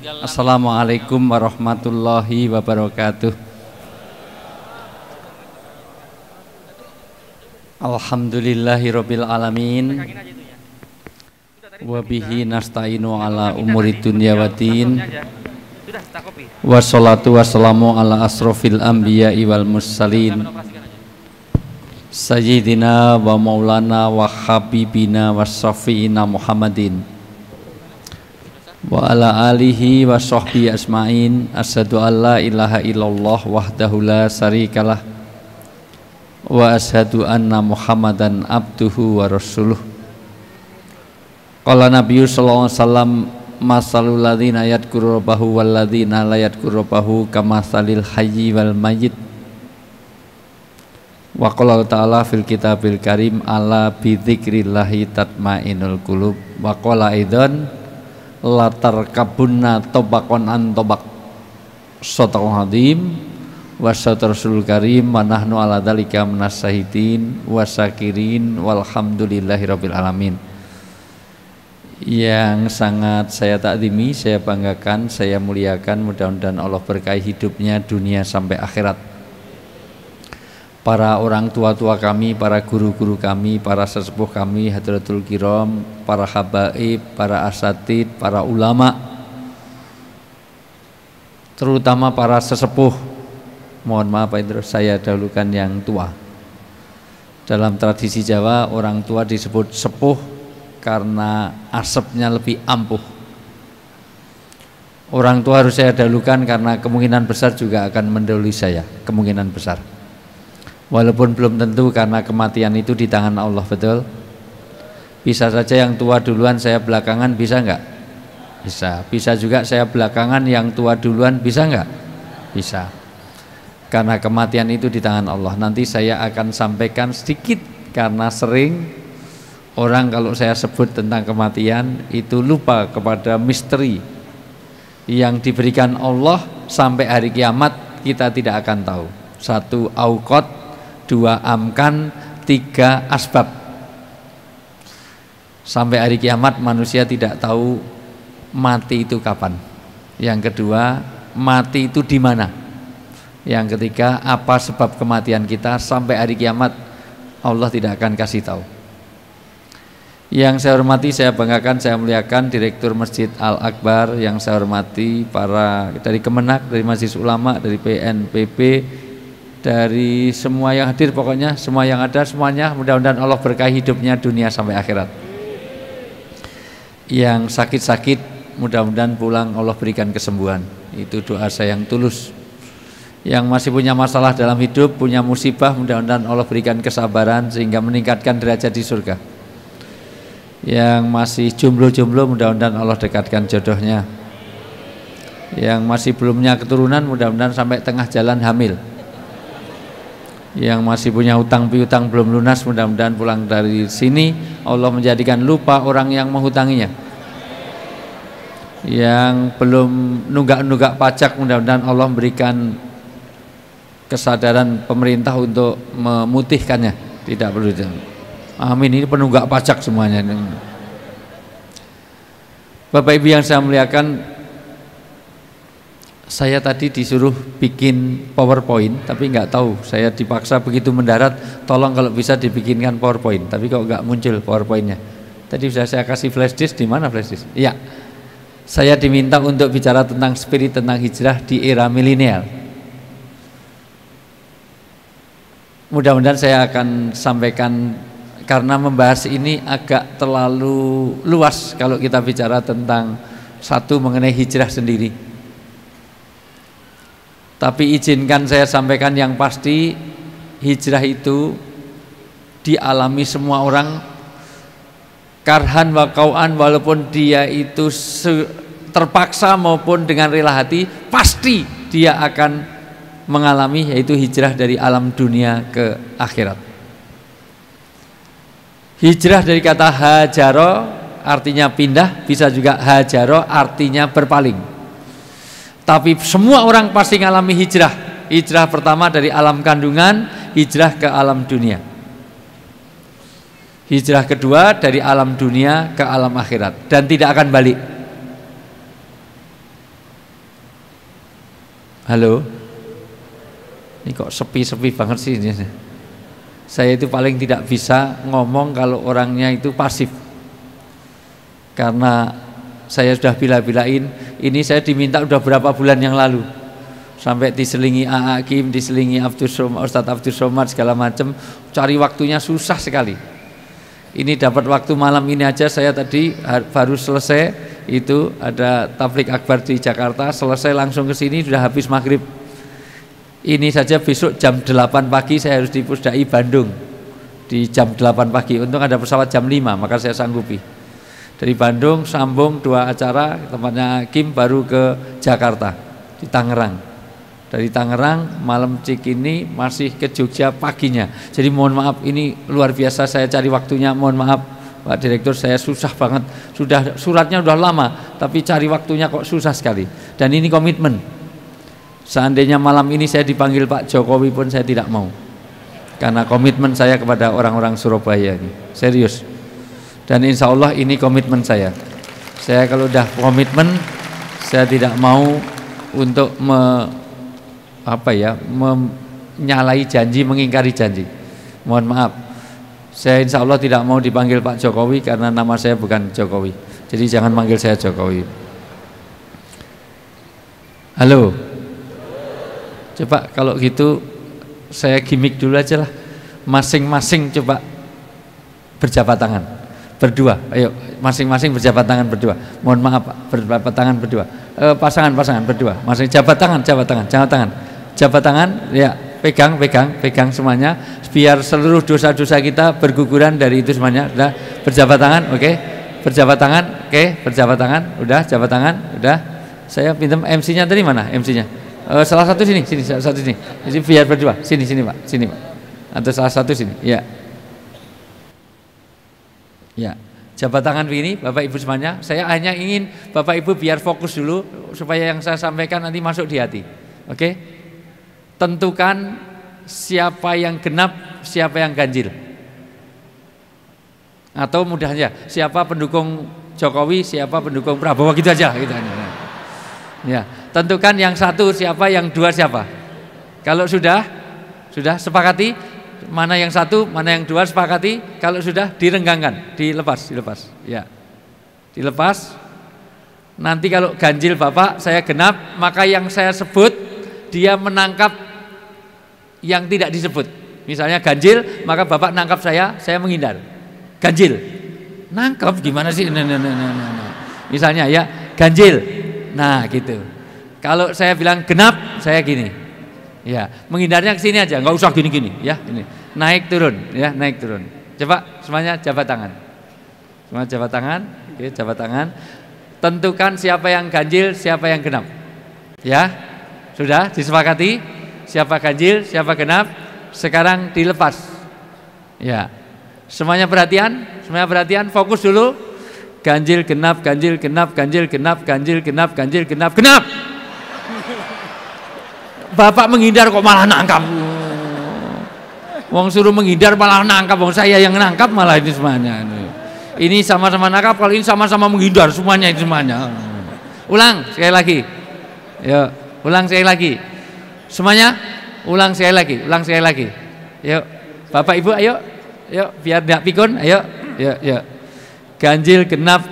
Assalamualaikum warahmatullahi wabarakatuh. Alhamdulillahirabbil alamin. Wa bihi nasta'inu ala umuri dunya waddin. Wassalatu wassalamu ala asrofil anbiya'i wal mursalin. Sayyidina wa maulana wa habibina wa syafi'ina Muhammadin wa ala alihi wa sahbihi asma'in. Asyhadu an la ilaha illallah wahdahu la syarikalah wa asyhadu anna Muhammadan abduhu wa rasuluh. Qala Nabiyyu sallallahu alaihi wasallam masalul ladzina yadhkuru rabbahu wal ladzina la yadhkuru rabbahu kamatsalil hayyi wal mayyit. Wa qala ta'ala fil kitabil karim ala bi dzikrillahi tatmainul qulub. Wa qala aidan latar kabunna tobakon an tobak sotong hadim wasatrasul karim wa nahnu ala dzalika minasahidin wasakirin walhamdulillahirabbil alamin. Yang sangat saya takzimi, saya banggakan, saya muliakan, mudah-mudahan Allah berkahi hidupnya dunia sampai akhirat. Para orang tua-tua kami, para guru-guru kami, para sesepuh kami, hadratul kiram, para habaib, para asatid, para ulama, terutama para sesepuh. Mohon maaf itu saya dahulukan yang tua. Dalam tradisi Jawa, orang tua disebut sepuh karena asapnya lebih ampuh. Orang tua harus saya dahulukan karena kemungkinan besar juga akan mendahului saya, kemungkinan besar. Walaupun belum tentu karena kematian itu di tangan Allah, betul? Bisa saja yang tua duluan saya belakangan, bisa enggak? Bisa. Bisa juga saya belakangan yang tua duluan, bisa enggak? Bisa. Karena kematian itu di tangan Allah. Nanti saya akan sampaikan sedikit karena sering orang kalau saya sebut tentang kematian itu lupa kepada misteri yang diberikan Allah sampai hari kiamat kita tidak akan tahu. 1 auqat, 2 amkan, 3 asbab. Sampai hari kiamat manusia tidak tahu mati itu kapan. Yang kedua, mati itu di mana. Yang ketiga, apa sebab kematian kita. Sampai hari kiamat Allah tidak akan kasih tahu. Yang saya hormati, saya banggakan, saya muliakan Direktur Masjid Al-Akbar. Yang saya hormati para dari Kemenak, dari Majelis Ulama, dari PNPB, dari semua yang hadir, pokoknya semua yang ada, semuanya mudah-mudahan Allah berkahi hidupnya dunia sampai akhirat. Yang sakit-sakit mudah-mudahan pulang Allah berikan kesembuhan. Itu doa saya yang tulus. Yang masih punya masalah dalam hidup, punya musibah, mudah-mudahan Allah berikan kesabaran sehingga meningkatkan derajat di surga. Yang masih jomblo-jomblo, mudah-mudahan Allah dekatkan jodohnya. Yang masih belumnya keturunan, mudah-mudahan sampai tengah jalan hamil. Yang masih punya hutang piutang belum lunas, mudah-mudahan pulang dari sini Allah menjadikan lupa orang yang menghutanginya. Yang belum nunggak-nunggak pajak, mudah-mudahan Allah memberikan kesadaran pemerintah untuk memutihkannya. Tidak perlu. Amin. Ini penunggak pajak semuanya. Bapak Ibu yang saya muliakan, saya tadi disuruh bikin PowerPoint, tapi nggak tahu. Saya dipaksa begitu mendarat, tolong kalau bisa dibikinkan PowerPoint. Tapi kok nggak muncul PowerPointnya. Tadi sudah saya kasih flash disk, di mana flash disk? Iya, saya diminta untuk bicara tentang spirit, tentang hijrah di era milenial. Mudah-mudahan saya akan sampaikan, karena membahas ini agak terlalu luas kalau kita bicara tentang satu mengenai hijrah sendiri. Tapi izinkan saya sampaikan yang pasti, hijrah itu dialami semua orang, karhan wa kauan, walaupun dia itu terpaksa maupun dengan rela hati, pasti dia akan mengalami, yaitu hijrah dari alam dunia ke akhirat. Hijrah dari kata hajaro artinya pindah, bisa juga hajaro artinya berpaling. Tapi semua orang pasti mengalami hijrah. Hijrah pertama dari alam kandungan, hijrah ke alam dunia. Hijrah kedua dari alam dunia ke alam akhirat, dan tidak akan balik. Halo. Ini kok sepi-sepi banget sih ini. Saya itu paling tidak bisa ngomong kalau orangnya itu pasif. Karena saya sudah bila-bilain, ini saya diminta udah berapa bulan yang lalu. Sampai diselingi A.A. Kim, diselingi Ustadz Abdul Somad segala macam, cari waktunya susah sekali. Ini dapat waktu malam ini aja, saya tadi baru selesai, itu ada tablik akbar di Jakarta, selesai langsung ke sini sudah habis maghrib. Ini saja besok jam 8 pagi saya harus di Pusdai Bandung di jam 8 pagi. Untung ada pesawat jam 5, maka saya sanggupi. Dari Bandung sambung 2 acara, tempatnya Kim, baru ke Jakarta di Tangerang. Dari Tangerang malam Cikini masih ke Jogja paginya. Jadi mohon maaf, ini luar biasa saya cari waktunya, mohon maaf Pak Direktur, saya susah banget. Sudah suratnya udah lama, tapi cari waktunya kok susah sekali. Dan ini komitmen. Seandainya malam ini saya dipanggil Pak Jokowi pun saya tidak mau. Karena komitmen saya kepada orang-orang Surabaya ini. Serius. Dan insya Allah ini komitmen saya. Saya kalau udah komitmen, saya tidak mau untuk menyalahi janji, mengingkari janji. Mohon maaf. Saya insya Allah tidak mau dipanggil Pak Jokowi karena nama saya bukan Jokowi. Jadi jangan manggil saya Jokowi. Halo. Coba kalau gitu saya gimmick dulu aja lah. Masing-masing coba berjabat tangan berdua. Ayo masing-masing berjabat tangan berdua. Mohon maaf Pak, berjabat tangan berdua. Pasangan berdua. Masing jabat tangan. Jabat tangan, ya, pegang semuanya biar seluruh dosa-dosa kita berguguran dari itu semuanya. Udah berjabat tangan, oke? Berjabat tangan, oke? Berjabat tangan, udah jabat tangan, udah. Saya pinjam MC-nya tadi mana? MC-nya? Salah satu sini, salah satu sini. Jadi biar berdua. Sini Pak, sini Pak. Atau salah satu sini, ya. Ya, jabat tangan begini, Bapak Ibu semuanya. Saya hanya ingin Bapak Ibu biar fokus dulu supaya yang saya sampaikan nanti masuk di hati. Oke? Tentukan siapa yang genap, siapa yang ganjil. Atau mudahnya, siapa pendukung Jokowi, siapa pendukung Prabowo, gitu aja, gitu aja. Ya, tentukan yang satu siapa, yang dua siapa. Kalau sudah sepakati mana yang satu, mana yang dua, sepakati. Kalau sudah direnggangkan, dilepas. Ya, dilepas. Nanti kalau ganjil Bapak, saya genap, maka yang saya sebut dia menangkap yang tidak disebut. Misalnya ganjil, maka Bapak nangkap saya menghindar. Ganjil, nangkap gimana sih? Nah. Misalnya ya ganjil. Nah gitu. Kalau saya bilang genap, saya gini. Ya, menghindarnya ke sini aja, nggak usah gini-gini. Ya, ini naik turun, ya naik turun. Coba semuanya jabat tangan. Semua jabat tangan. Oke, jabat tangan. Tentukan siapa yang ganjil, siapa yang genap. Ya, sudah disepakati. Siapa ganjil, siapa genap. Sekarang dilepas. Ya, semuanya perhatian, fokus dulu. Ganjil genap. Bapak menghindar kok malah nangkap. Wong suruh menghindar malah nangkap. Wong saya yang nangkap malah ini semuanya. Ini sama-sama nangkap, kalau ini sama-sama menghindar semuanya itu semuanya. Ulang sekali lagi. Yuk, ulang sekali lagi. Semuanya ulang sekali lagi. Yuk, Bapak Ibu ayo. Yuk, biar tidak pikun, ayo. Yuk. Ganjil genap.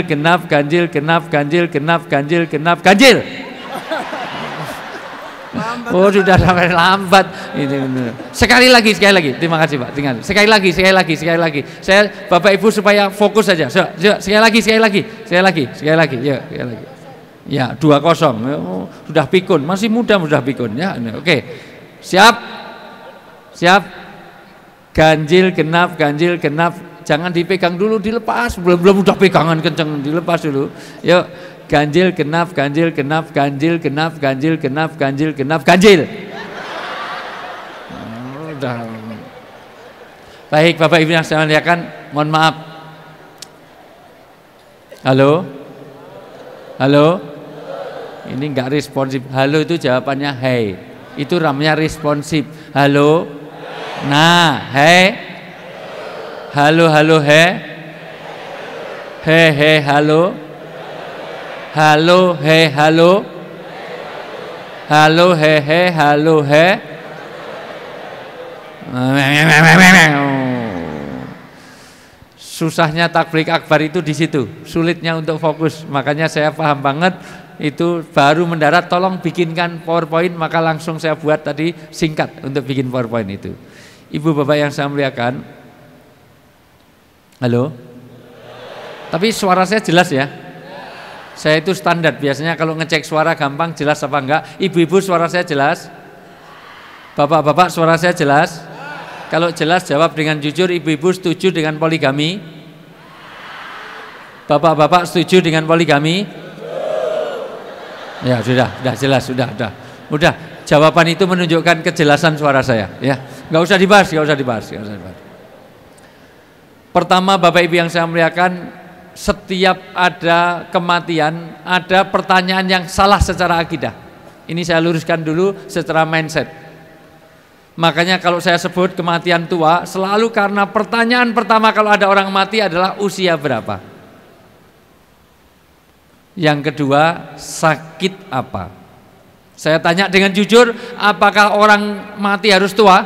Oh sudah sampai lambat. Sekali lagi. Terima kasih Pak. Sekali lagi. Saya Bapak Ibu supaya fokus saja. Sekali lagi. Yuk. Ya 2-0. Sudah pikun. Masih muda sudah pikun. Ya. Oke. Siap. Ganjil genap. Jangan dipegang dulu, dilepas. Belum udah pegangan kenceng, dilepas dulu. Yuk, ganjil genap. Udah. Baik, Bapak Ibu yang saya muliakan, mohon maaf. Halo. Ini enggak responsif. Halo itu jawabannya hey. Itu namanya responsif. Halo. Nah, hey. Halo, he. He, halo. Halo, he, halo. halo hehe, halo he. Susahnya takbir akbar itu di situ, sulitnya untuk fokus. Makanya saya paham banget itu baru mendarat tolong bikinkan PowerPoint, maka langsung saya buat tadi singkat untuk bikin PowerPoint itu. Ibu bapak yang saya muliakan, halo, tapi suara saya jelas ya? Saya itu standar, biasanya kalau ngecek suara gampang jelas apa enggak. Ibu-ibu suara saya jelas? Bapak-bapak suara saya jelas? Kalau jelas jawab dengan jujur. Ibu-ibu setuju dengan poligami? Bapak-bapak setuju dengan poligami? Ya sudah jelas, sudah. Jawaban itu menunjukkan kejelasan suara saya. Ya, nggak usah dibahas. Pertama, Bapak Ibu yang saya muliakan, setiap ada kematian, ada pertanyaan yang salah secara akidah. Ini saya luruskan dulu secara mindset. Makanya kalau saya sebut kematian tua, selalu karena pertanyaan pertama kalau ada orang mati adalah usia berapa. Yang kedua, sakit apa. Saya tanya dengan jujur, apakah orang mati harus tua?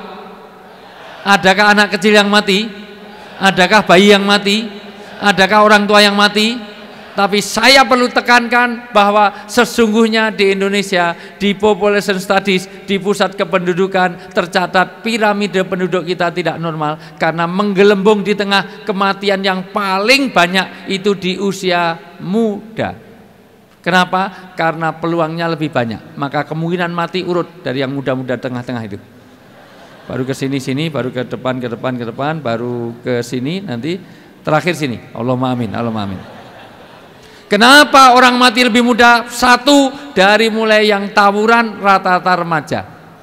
Adakah anak kecil yang mati? Adakah bayi yang mati? Adakah orang tua yang mati? Tapi saya perlu tekankan bahwa sesungguhnya di Indonesia, di population studies, di pusat kependudukan tercatat piramida penduduk kita tidak normal karena menggelembung di tengah kematian yang paling banyak itu di usia muda. Kenapa? Karena peluangnya lebih banyak, maka kemungkinan mati urut dari yang muda-muda tengah-tengah itu. Baru ke sini, baru ke depan, baru ke sini, nanti terakhir sini. Allahumma amin, Allahumma amin. Kenapa orang mati lebih muda? Satu, dari mulai yang tawuran rata-rata remaja.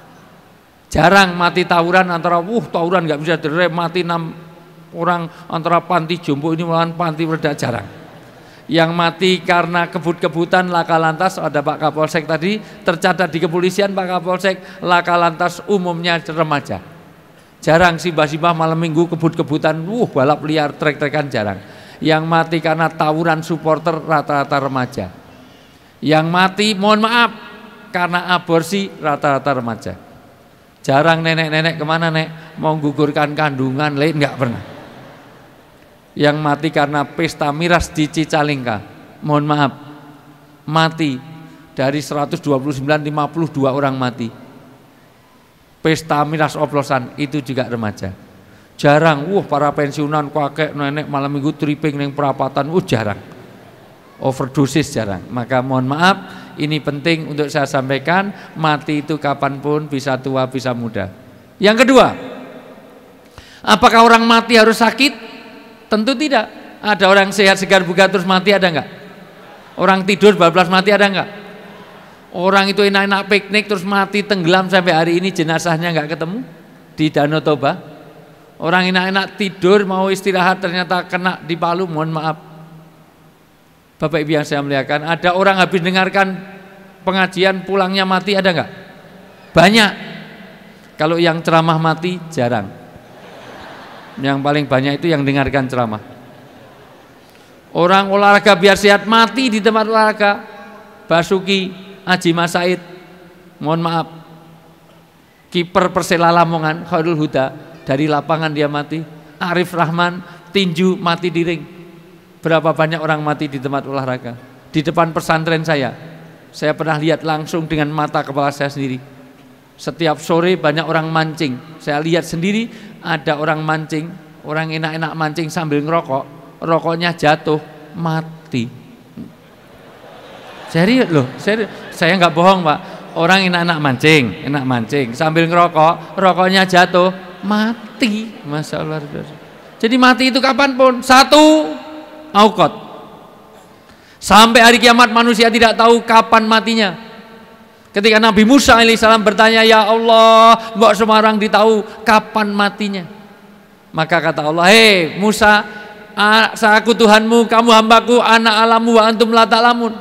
Jarang mati tawuran antara tawuran nggak bisa direm, mati 6 orang antara panti jompo ini malahan panti reda, jarang. Yang mati karena kebut-kebutan laka lantas, ada Pak Kapolsek tadi tercatat di kepolisian, Pak Kapolsek, laka lantas umumnya remaja. Jarang simbah-simbah malam minggu kebut-kebutan, balap liar, trek-trekan, jarang. Yang mati karena tawuran supporter rata-rata remaja. Yang mati mohon maaf karena aborsi rata-rata remaja. Jarang nenek-nenek kemana nek mau gugurkan kandungan lain, nggak pernah. Yang mati karena pesta miras di Cicalengka, mohon maaf, mati dari 129, 52 orang mati. Pesta miras oplosan itu juga remaja. Jarang, para pensiunan kakek nenek malam minggu tripping neng perapatan, jarang. Overdosis jarang. Maka mohon maaf, ini penting untuk saya sampaikan, mati itu kapanpun, bisa tua, bisa muda. Yang kedua, apakah orang mati harus sakit? Tentu tidak. Ada orang sehat segar bugar terus mati, ada enggak? Orang tidur bablas mati, ada enggak? Orang itu enak-enak piknik terus mati tenggelam sampai hari ini jenazahnya enggak ketemu di Danau Toba. Orang enak-enak tidur mau istirahat ternyata kena di Palu, mohon maaf. Bapak Ibu yang saya muliakan, ada orang habis dengarkan pengajian pulangnya mati, ada enggak? Banyak. Kalau yang ceramah mati jarang. Yang paling banyak itu yang dengarkan ceramah. Orang olahraga biar sehat mati di tempat olahraga. Basuki, Haji Mas Said, mohon maaf. Kiper Persela Lamongan, Khairul Huda, dari lapangan dia mati. Arif Rahman tinju mati di ring. Berapa banyak orang mati di tempat olahraga. Di depan pesantren saya pernah lihat langsung dengan mata kepala saya sendiri. Setiap sore banyak orang mancing. Saya lihat sendiri ada orang mancing, orang enak-enak mancing sambil ngerokok, rokoknya jatuh, mati. Serius loh, serius. Saya nggak bohong Pak. Orang enak-enak mancing sambil ngerokok, rokoknya jatuh, mati. Masya Allah. Jadi mati itu kapanpun. Satu, auqat. Sampai hari kiamat manusia tidak tahu kapan matinya. Ketika Nabi Musa alaihissalam bertanya, ya Allah, mbok semarang ditahu kapan matinya. Maka kata Allah, hei Musa, aku Tuhanmu, kamu hambaku, ana alamu wa antum la ta'lamun.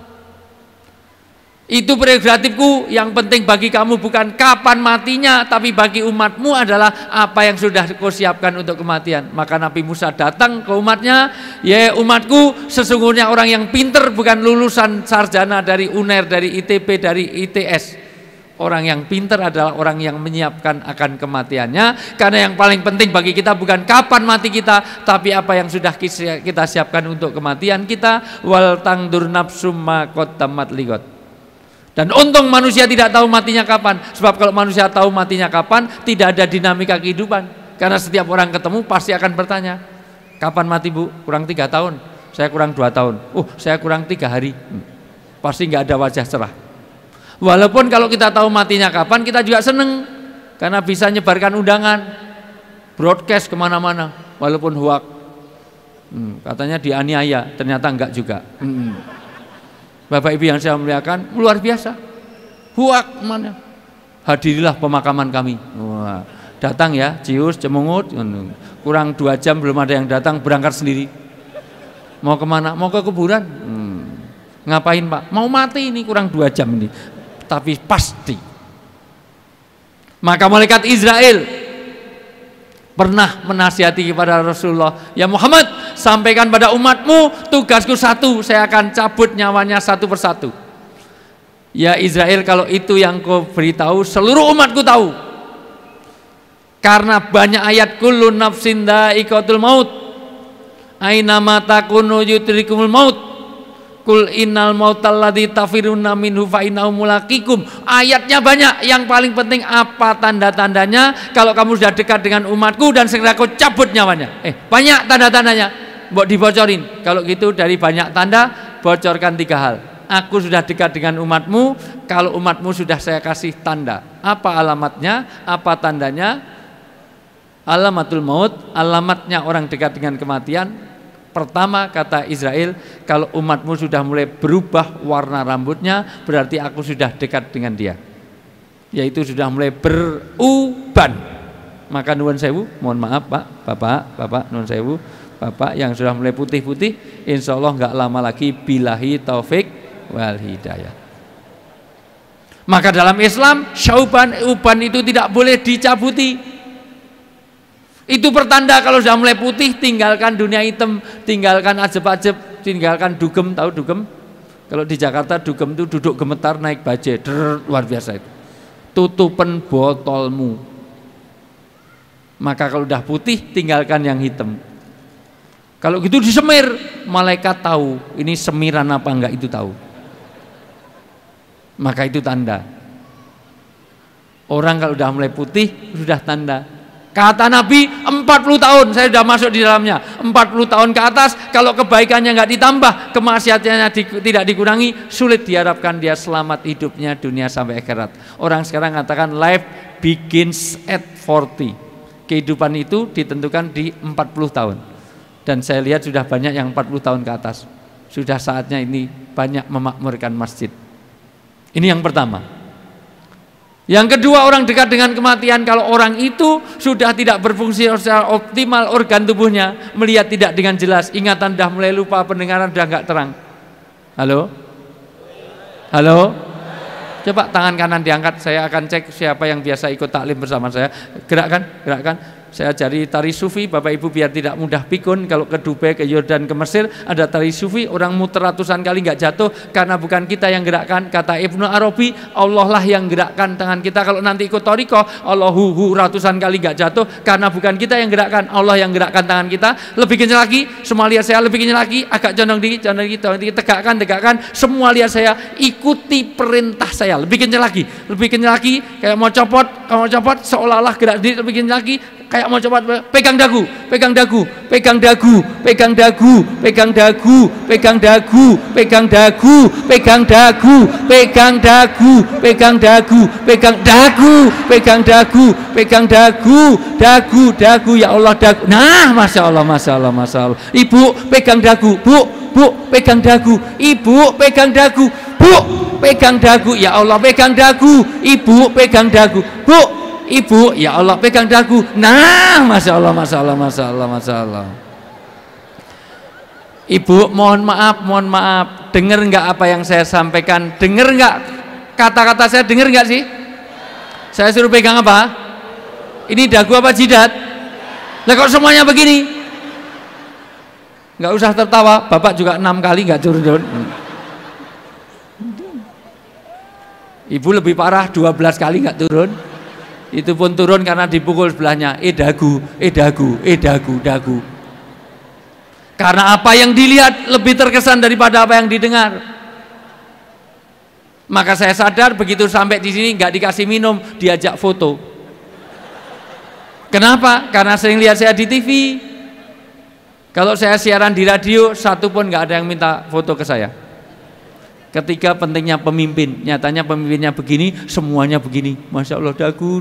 Itu prerogatifku, yang penting bagi kamu bukan kapan matinya, tapi bagi umatmu adalah apa yang sudah kau siapkan untuk kematian. Maka Nabi Musa datang ke umatnya, ya umatku, sesungguhnya orang yang pinter bukan lulusan sarjana dari UNER, dari ITB, dari ITS, Orang yang pintar adalah orang yang menyiapkan akan kematiannya. Karena yang paling penting bagi kita bukan kapan mati kita, tapi apa yang sudah kita siapkan untuk kematian kita. Wal tangdur nafsum ma qaddamat ligot. Dan untung manusia tidak tahu matinya kapan. Sebab kalau manusia tahu matinya kapan, tidak ada dinamika kehidupan. Karena setiap orang ketemu pasti akan bertanya, kapan mati bu? Kurang 3 tahun. Saya kurang 2 tahun. Saya kurang 3 hari. Pasti nggak ada wajah cerah. Walaupun kalau kita tahu matinya kapan, kita juga seneng karena bisa nyebarkan undangan, broadcast kemana-mana. Walaupun hoak, katanya dianiaya, ternyata enggak juga. Bapak Ibu yang saya muliakan, luar biasa. Hoak mana? Hadirilah pemakaman kami. Wah, datang ya, cius, cemungut. Kurang 2 jam belum ada yang datang, berangkat sendiri. Mau kemana? Mau ke kuburan. Ngapain Pak? Mau mati ini, kurang 2 jam ini. Tapi pasti. Maka malaikat Israel pernah menasihati kepada Rasulullah, ya Muhammad, sampaikan pada umatmu, tugasku satu, saya akan cabut nyawanya satu persatu. Ya Israel, kalau itu yang kau beritahu, seluruh umatku tahu. Karena banyak ayat kullu nafsin dha'iqatul maut, aina ma takunu yudrikumul maut. Kul innal mautal ladzi tafiruna minhu fa innahu mulaqikum. Ayatnya banyak, yang paling penting apa tanda-tandanya kalau kamu sudah dekat dengan umatku dan segera kau cabut nyawanya. Banyak tanda-tandanya. Mbok dibocorin. Kalau gitu dari banyak tanda, bocorkan 3 hal. Aku sudah dekat dengan umatmu, kalau umatmu sudah saya kasih tanda. Apa alamatnya? Apa tandanya? Alamatul maut, alamatnya orang dekat dengan kematian. Pertama kata Israel, kalau umatmu sudah mulai berubah warna rambutnya, berarti aku sudah dekat dengan dia. Yaitu sudah mulai beruban. Maka nuwun sewu, mohon maaf Pak, Bapak nuwun sewu, Bapak yang sudah mulai putih-putih, insya Allah nggak lama lagi billahi taufik wal hidayah. Maka dalam Islam, uban itu tidak boleh dicabuti. Itu pertanda kalau sudah mulai putih, tinggalkan dunia hitam, tinggalkan ajeb-ajeb, tinggalkan dugem. Tahu dugem? Kalau di Jakarta dugem itu duduk gemetar naik bajai, luar biasa itu. Tutupan botolmu. Maka kalau udah putih, tinggalkan yang hitam. Kalau gitu disemir, malaikat tahu ini semiran apa enggak, itu tahu. Maka itu tanda. Orang kalau udah mulai putih, sudah tanda. Kata Nabi, 40 tahun saya sudah masuk di dalamnya. 40 tahun ke atas, kalau kebaikannya nggak ditambah, kemaksiatannya tidak dikurangi, sulit diharapkan dia selamat hidupnya dunia sampai akhirat. Orang sekarang katakan life begins at 40. Kehidupan itu ditentukan di 40 tahun. Dan saya lihat sudah banyak yang 40 tahun ke atas. Sudah saatnya ini banyak memakmurkan masjid. Ini yang pertama. Yang kedua, orang dekat dengan kematian, kalau orang itu sudah tidak berfungsi secara optimal organ tubuhnya, melihat tidak dengan jelas, ingatan sudah mulai lupa, pendengaran sudah enggak terang. Halo? Halo? Coba tangan kanan diangkat, saya akan cek siapa yang biasa ikut taklim bersama saya. Gerakkan. Saya ajari tari sufi, Bapak Ibu biar tidak mudah pikun. Kalau ke Dubai, ke Yordan, ke Mesir ada tari sufi, orang muter ratusan kali nggak jatuh karena bukan kita yang gerakkan. Kata Ibnu Arabi, Allah lah yang gerakkan tangan kita. Kalau nanti ikut thariqah, Allahu ratusan kali nggak jatuh karena bukan kita yang gerakkan, Allah yang gerakkan tangan kita. Lebih kencang lagi, semua lihat saya, lebih kencang lagi, agak condong dikit, tegakkan. Semua lihat saya, ikuti perintah saya. Lebih kencang lagi, kayak mau copot, seolah-olah gerak diri, lebih kencang lagi. Kayak mau coba pegang dagu, ya Allah, dagu. Nah, masya Allah. Ibu pegang dagu, bu pegang dagu, ibu pegang dagu, bu pegang dagu, ya Allah pegang dagu, ibu pegang dagu, bu. Ibu, ya Allah pegang dagu. Nah, masya Allah. Ibu, mohon maaf. Dengar nggak apa yang saya sampaikan? Dengar nggak kata-kata saya? Dengar nggak sih? Saya suruh pegang apa? Ini dagu apa jidat? Lah kok semuanya begini? Nggak usah tertawa. Bapak juga 6 kali nggak turun. Ibu lebih parah, 12 kali nggak turun. Itu pun turun karena dipukul sebelahnya. Dagu, dagu. Karena apa yang dilihat lebih terkesan daripada apa yang didengar. Maka saya sadar begitu sampai di sini nggak dikasih minum, diajak foto. Kenapa? Karena sering lihat saya di TV. Kalau saya siaran di radio, satu pun nggak ada yang minta foto ke saya. Ketika pentingnya pemimpin, nyatanya pemimpinnya begini, semuanya begini. Masya Allah, dagu.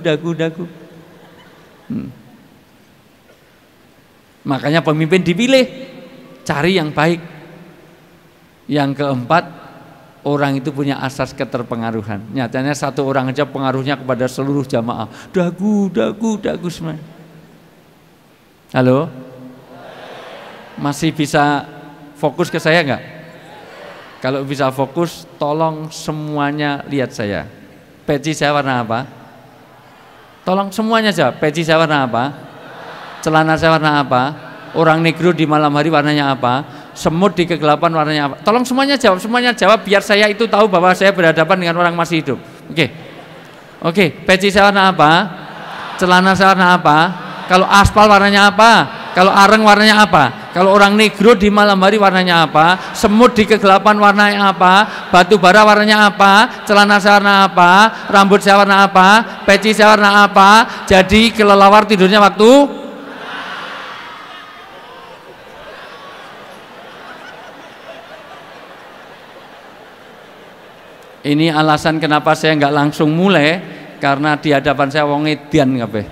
Makanya pemimpin dipilih, cari yang baik. Yang keempat, orang itu punya asas keterpengaruhan. Nyatanya satu orang aja pengaruhnya kepada seluruh jamaah. Dagu semua. Halo? Masih bisa fokus ke saya enggak? Kalau bisa fokus, tolong semuanya lihat saya. Peci saya warna apa? Tolong semuanya jawab. Peci saya warna apa? Celana saya warna apa? Orang negro di malam hari warnanya apa? Semut di kegelapan warnanya apa? Tolong semuanya jawab biar saya itu tahu bahwa saya berhadapan dengan orang masih hidup. Oke, peci saya warna apa? Celana saya warna apa? Kalau aspal warnanya apa? Kalau areng warnanya apa? Kalau orang negro di malam hari warnanya apa? Semut di kegelapan warnanya apa? Batu bara warnanya apa? Celana saya warna apa? Rambut saya warna apa? Peci saya warna apa? Jadi kelelawar tidurnya waktu? Ini alasan kenapa saya nggak langsung mulai, karena di hadapan saya wong edan kabeh.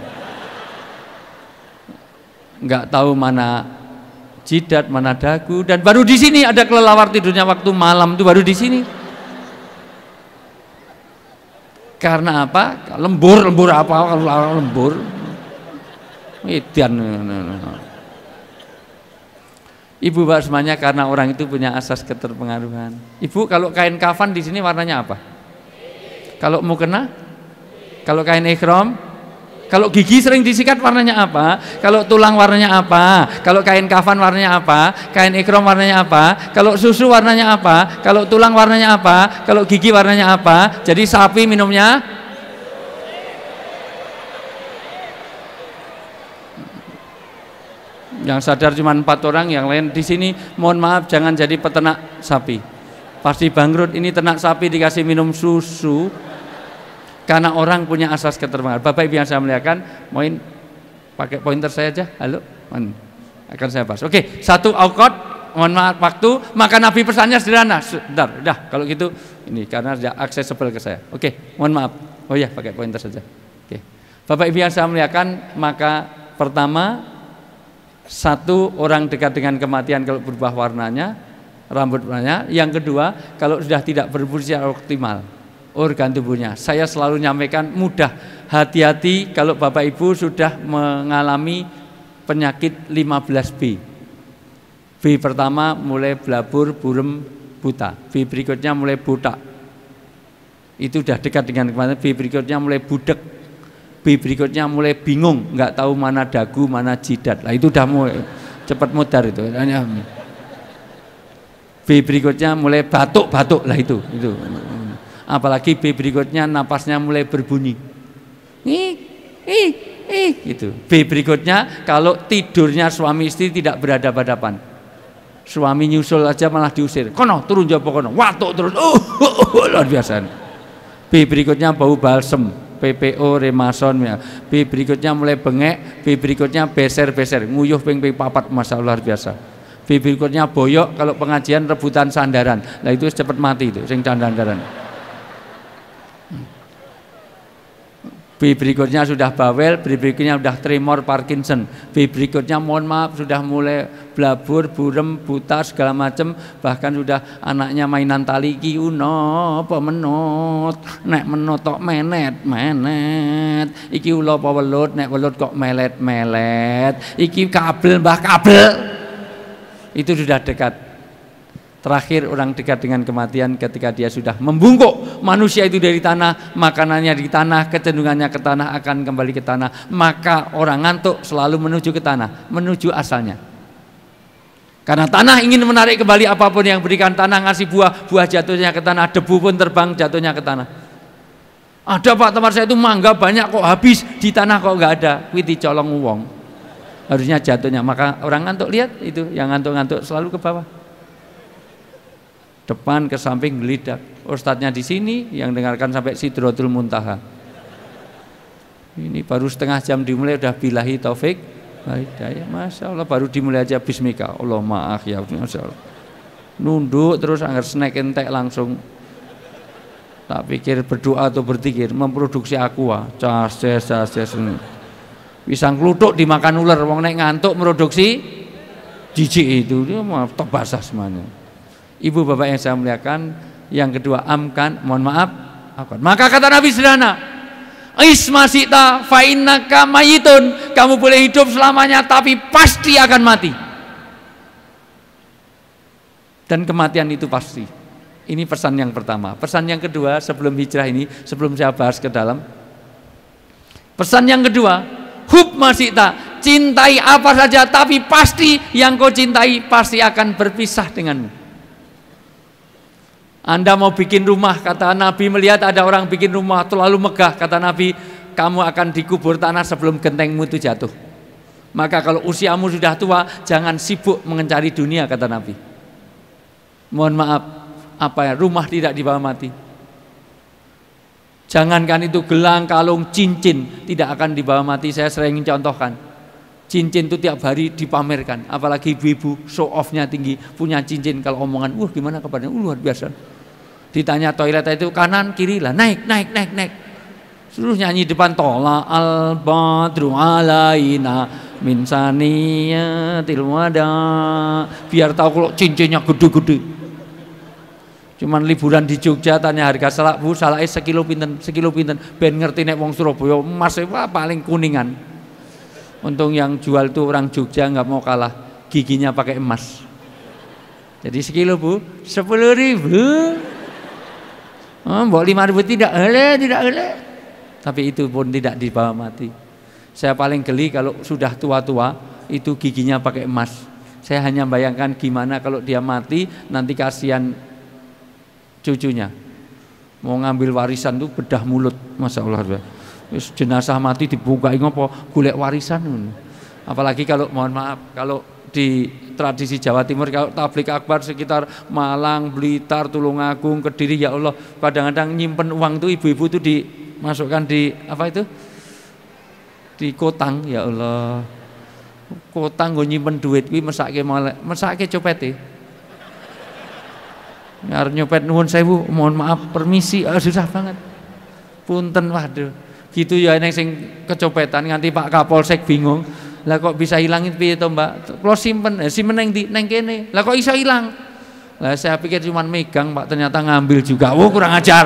Nggak tahu mana jidat, mana dagu, dan baru di sini ada kelelawar tidurnya waktu malam itu baru di sini. Karena apa? Lembur apa? Lembur. Edan. Ibu Bapak semuanya, karena orang itu punya asas keterpengaruhan. Ibu, kalau kain kafan di sini warnanya apa? Kalau mukena? Kalau kain ihram? Kalau gigi sering disikat warnanya apa? Kalau tulang warnanya apa? Kalau kain kafan warnanya apa? Kain ihram warnanya apa? Kalau susu warnanya apa? Kalau tulang warnanya apa? Kalau gigi warnanya apa? Jadi sapi minumnya? Yang sadar cuma 4 orang, yang lain di sini mohon maaf jangan jadi peternak sapi. Pasti bangkrut. Ini ternak sapi dikasih minum susu. Karena orang punya asas keterpengaruhan. Bapak Ibu yang saya muliakan, mohon pakai pointer saya aja. Halo, akan saya bahas. Oke, satu aukot, mohon maaf waktu. Maka Nabi pesannya sederhana. Sebentar, udah kalau gitu ini karena sudah accessible ke saya. Oke, mohon maaf. Oh ya, pakai pointer saja. Oke, Bapak Ibu yang saya muliakan, maka pertama, satu, orang dekat dengan kematian kalau berubah warnanya, rambut warnanya. Yang kedua, kalau sudah tidak berfungsi optimal organ tubuhnya. Saya selalu nyampaikan mudah, hati-hati kalau Bapak Ibu sudah mengalami penyakit 15B. B pertama mulai belabur, burem, buta. B berikutnya mulai buta. Itu sudah dekat dengan kematian. B berikutnya mulai budek. B berikutnya mulai bingung, nggak tahu mana dagu, mana jidat. Lah itu udah mulai cepat mudar itu. B berikutnya mulai batuk-batuk, lah itu. Apalagi B berikutnya napasnya mulai berbunyi. Gitu. B berikutnya kalau tidurnya suami istri tidak berhadapan-hadapan. Suami nyusul aja malah diusir. Kono turun jawab kono. Watuk terus. Luar biasa. B berikutnya bau balsem, PPO, remason ya. B berikutnya mulai bengek, B berikutnya beser-beser, nguyuh ping papat, masya Allah luar biasa. B berikutnya boyok kalau pengajian rebutan sandaran. Lah itu cepat mati itu sing sandaran. B berikutnya sudah bawel, B berikutnya sudah tremor Parkinson, B berikutnya mohon maaf sudah mulai blabur, burem, buta segala macam, bahkan sudah anaknya mainan tali ki uno apa menut, nek menut kok menet, iki ulo apa welut, nek welut kok melet, iki kabel mbah kabel. Itu sudah dekat. Terakhir orang dekat dengan kematian ketika dia sudah membungkuk manusia itu dari tanah, makanannya di tanah, kecenderungannya ke tanah, akan kembali ke tanah. Maka orang ngantuk selalu menuju ke tanah, menuju asalnya. Karena tanah ingin menarik kembali apapun yang berikan tanah, ngasih buah, buah jatuhnya ke tanah, debu pun terbang jatuhnya ke tanah. Ada Pak, tempat saya itu mangga banyak kok, habis di tanah kok nggak ada. Kuwi dicolong wong. Harusnya jatuhnya. Maka orang ngantuk, lihat itu, yang ngantuk-ngantuk selalu ke bawah. Depan ke samping gelidak. Ustadznya di sini, yang dengarkan sampai Sidratul Muntaha. Ini baru setengah jam dimulai udah billahi taufik hidayah. Masya Allah, baru dimulai aja bismika. Allah maaf ya, Masya Allah. Nunduk terus anggar snack entek langsung. Tak pikir berdoa atau berzikir, memproduksi aqua. Cas. Pisang kluthuk dimakan ular, wong nek ngantuk produksi jijik itu, dia mau basah semuanya. Ibu bapak yang saya muliakan, yang kedua amkan, mohon maaf, akon. Maka kata Nabi sederhana, ismasita fa innaka mayitun, kamu boleh hidup selamanya tapi pasti akan mati. Dan kematian itu pasti. Ini pesan yang pertama. Pesan yang kedua sebelum hijrah ini, sebelum saya bahas ke dalam. Pesan yang kedua, hub masita, cintai apa saja tapi pasti yang kau cintai pasti akan berpisah denganmu. Anda mau bikin rumah, kata Nabi, melihat ada orang bikin rumah terlalu megah, kata Nabi, kamu akan dikubur tanah sebelum gentengmu itu jatuh. Maka kalau usiamu sudah tua, jangan sibuk mencari dunia, kata Nabi. Mohon maaf, rumah tidak dibawa mati. Jangankan itu gelang, kalung, cincin tidak akan dibawa mati. Saya sering contohkan, cincin itu tiap hari dipamerkan, apalagi ibu-ibu show off-nya tinggi, punya cincin, kalau omongan, gimana kabarnya, luar biasa. Ditanya toilet itu kanan kiri lah, naik. Suruh nyanyi depan, tola al badru alaina min saniyatil wada, biar tahu kalau cincinnya gede-gede. Cuman liburan di Jogja, tanya harga salak, Bu, salaknya sekilo pinten, ben ngerti nek wong Surabaya emas paling kuningan. Untung yang jual tuh orang Jogja nggak mau kalah, giginya pakai emas. Jadi sekilo, Bu, 10.000. Mbok 5.000 tidak boleh. Tapi itu pun tidak dibawa mati. Saya paling geli kalau sudah tua-tua itu giginya pakai emas. Saya hanya bayangkan gimana kalau dia mati, nanti kasihan cucunya. Mau ngambil warisan tuh bedah mulut, Masya Allah. Jenazah mati dibukai ngopo, golek warisan. Apalagi kalau, mohon maaf, kalau di tradisi Jawa Timur, kalau tablik akbar sekitar Malang, Blitar, Tulungagung, Kediri, ya Allah, kadang-kadang nyimpen uang tuh ibu-ibu tuh dimasukkan di apa itu? Di kotang, ya Allah. Kotang gue nyimpen duit kuwi mesake copete. Ngarep nyopet nuwun sewu, mohon maaf, permisi, susah banget. Punten, waduh. Gitu ya nek sing kecopetan nganti Pak Kapolsek bingung. Lah kok bisa hilangin piye to, Mbak? Kalau simpen neng kene. Lah kok iso hilang? Lah saya pikir cuma megang, Pak, ternyata ngambil juga. Kurang ajar.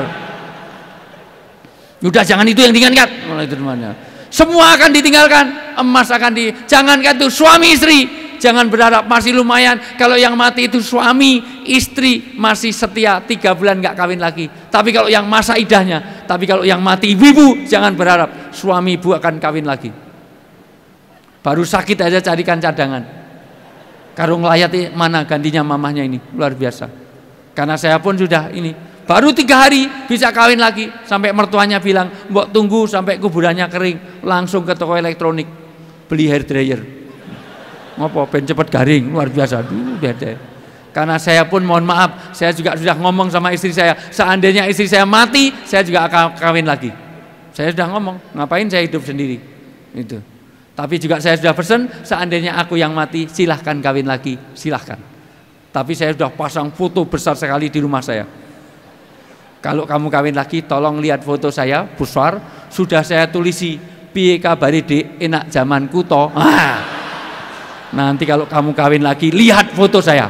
Udah, jangan itu yang diingatkan. Mulai itu namanya. Semua akan ditinggalkan, emas akan jangankan itu suami istri. Jangan berharap masih lumayan. Kalau yang mati itu suami, istri masih setia 3 bulan nggak kawin lagi. Tapi kalau yang masa idahnya, tapi kalau yang mati ibu-ibu, jangan berharap suami ibu akan kawin lagi. Baru sakit aja carikan cadangan. Karung layat mana gantinya mamahnya ini, luar biasa. Karena saya pun sudah ini, baru 3 hari bisa kawin lagi. Sampai mertuanya bilang, mbok tunggu sampai kuburannya kering, langsung ke toko elektronik beli hair dryer. Ngopo ben cepet garing, luar biasa. Karena saya pun mohon maaf, saya juga sudah ngomong sama istri saya, seandainya istri saya mati, saya juga akan kawin lagi. Saya sudah ngomong, ngapain saya hidup sendiri. Itu. Tapi juga saya sudah pesan, seandainya aku yang mati, silahkan kawin lagi, silahkan. Tapi saya sudah pasang foto besar sekali di rumah saya. Kalau kamu kawin lagi, tolong lihat foto saya, besar. Sudah saya tulisi, piye kabare Dik, enak zamanku toh. Nanti kalau kamu kawin lagi, lihat foto saya.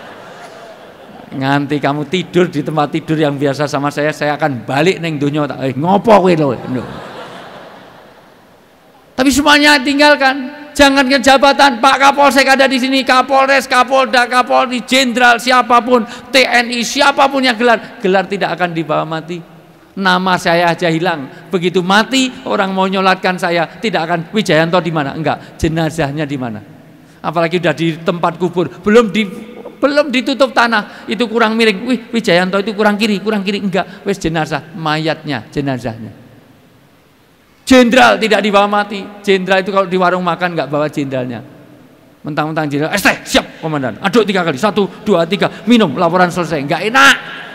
Nanti kamu tidur di tempat tidur yang biasa sama saya akan balik neng donya. Ngopo kowe lho. Tapi semuanya tinggalkan. Jangan ke jabatan, Pak Kapolsek ada di sini, Kapolres, Kapolda, Kapolri, Jenderal, siapapun, TNI, siapapun yang gelar tidak akan dibawa mati. Nama saya aja hilang. Begitu mati, orang mau nyolatkan saya, tidak akan, Wijayanto di mana? Enggak, jenazahnya di mana? Apalagi udah di tempat kubur, belum belum ditutup tanah, itu kurang miring. Wih, Wijayanto itu kurang kiri, enggak. Wis jenazah, mayatnya, jenazahnya. Jenderal tidak dibawa mati. Jenderal itu kalau di warung makan enggak bawa jenderalnya. Mentang-mentang jenderal, siap komandan. Aduk 3 kali, 1, 2, 3, minum, laporan selesai. Enggak enak.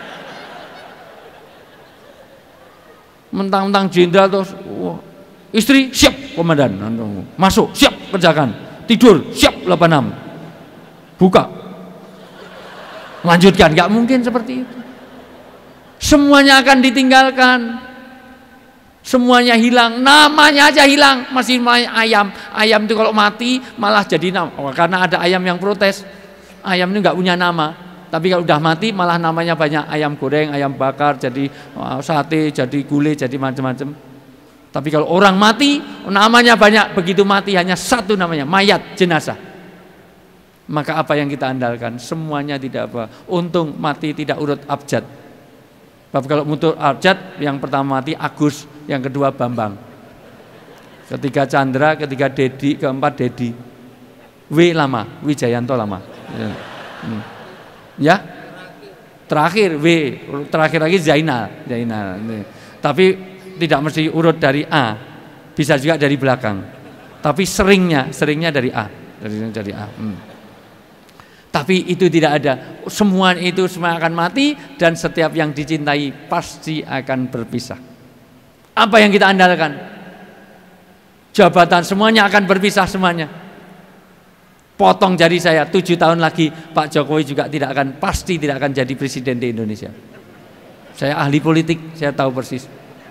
Mentang-mentang jenderal terus, istri siap komandan, masuk siap kerjakan, tidur siap 86, buka, lanjutkan. Nggak mungkin seperti itu. Semuanya akan ditinggalkan, semuanya hilang, namanya aja hilang. Masih ayam itu kalau mati malah jadi nama, karena ada ayam yang protes, ayam ini nggak punya nama. Tapi kalau udah mati malah namanya banyak, ayam goreng, ayam bakar, jadi sate, jadi gulai, jadi macam-macam. Tapi kalau orang mati namanya banyak, begitu mati hanya satu namanya, mayat, jenazah. Maka apa yang kita andalkan? Semuanya tidak apa. Untung mati tidak urut abjad. Tapi kalau urut abjad, yang pertama mati Agus, yang kedua Bambang, ketiga Chandra, ketiga Dedi, keempat Dedi. W lama, Wijayanto lama. Ya, terakhir W, terakhir lagi Zainal. Tapi tidak mesti urut dari A, bisa juga dari belakang. Tapi seringnya dari A, dari A. Tapi itu tidak ada. Semua itu semua akan mati, dan setiap yang dicintai pasti akan berpisah. Apa yang kita andalkan? Jabatan, semuanya akan berpisah semuanya. Potong jari saya, 7 tahun lagi Pak Jokowi juga pasti tidak akan jadi presiden di Indonesia. Saya ahli politik, saya tahu persis.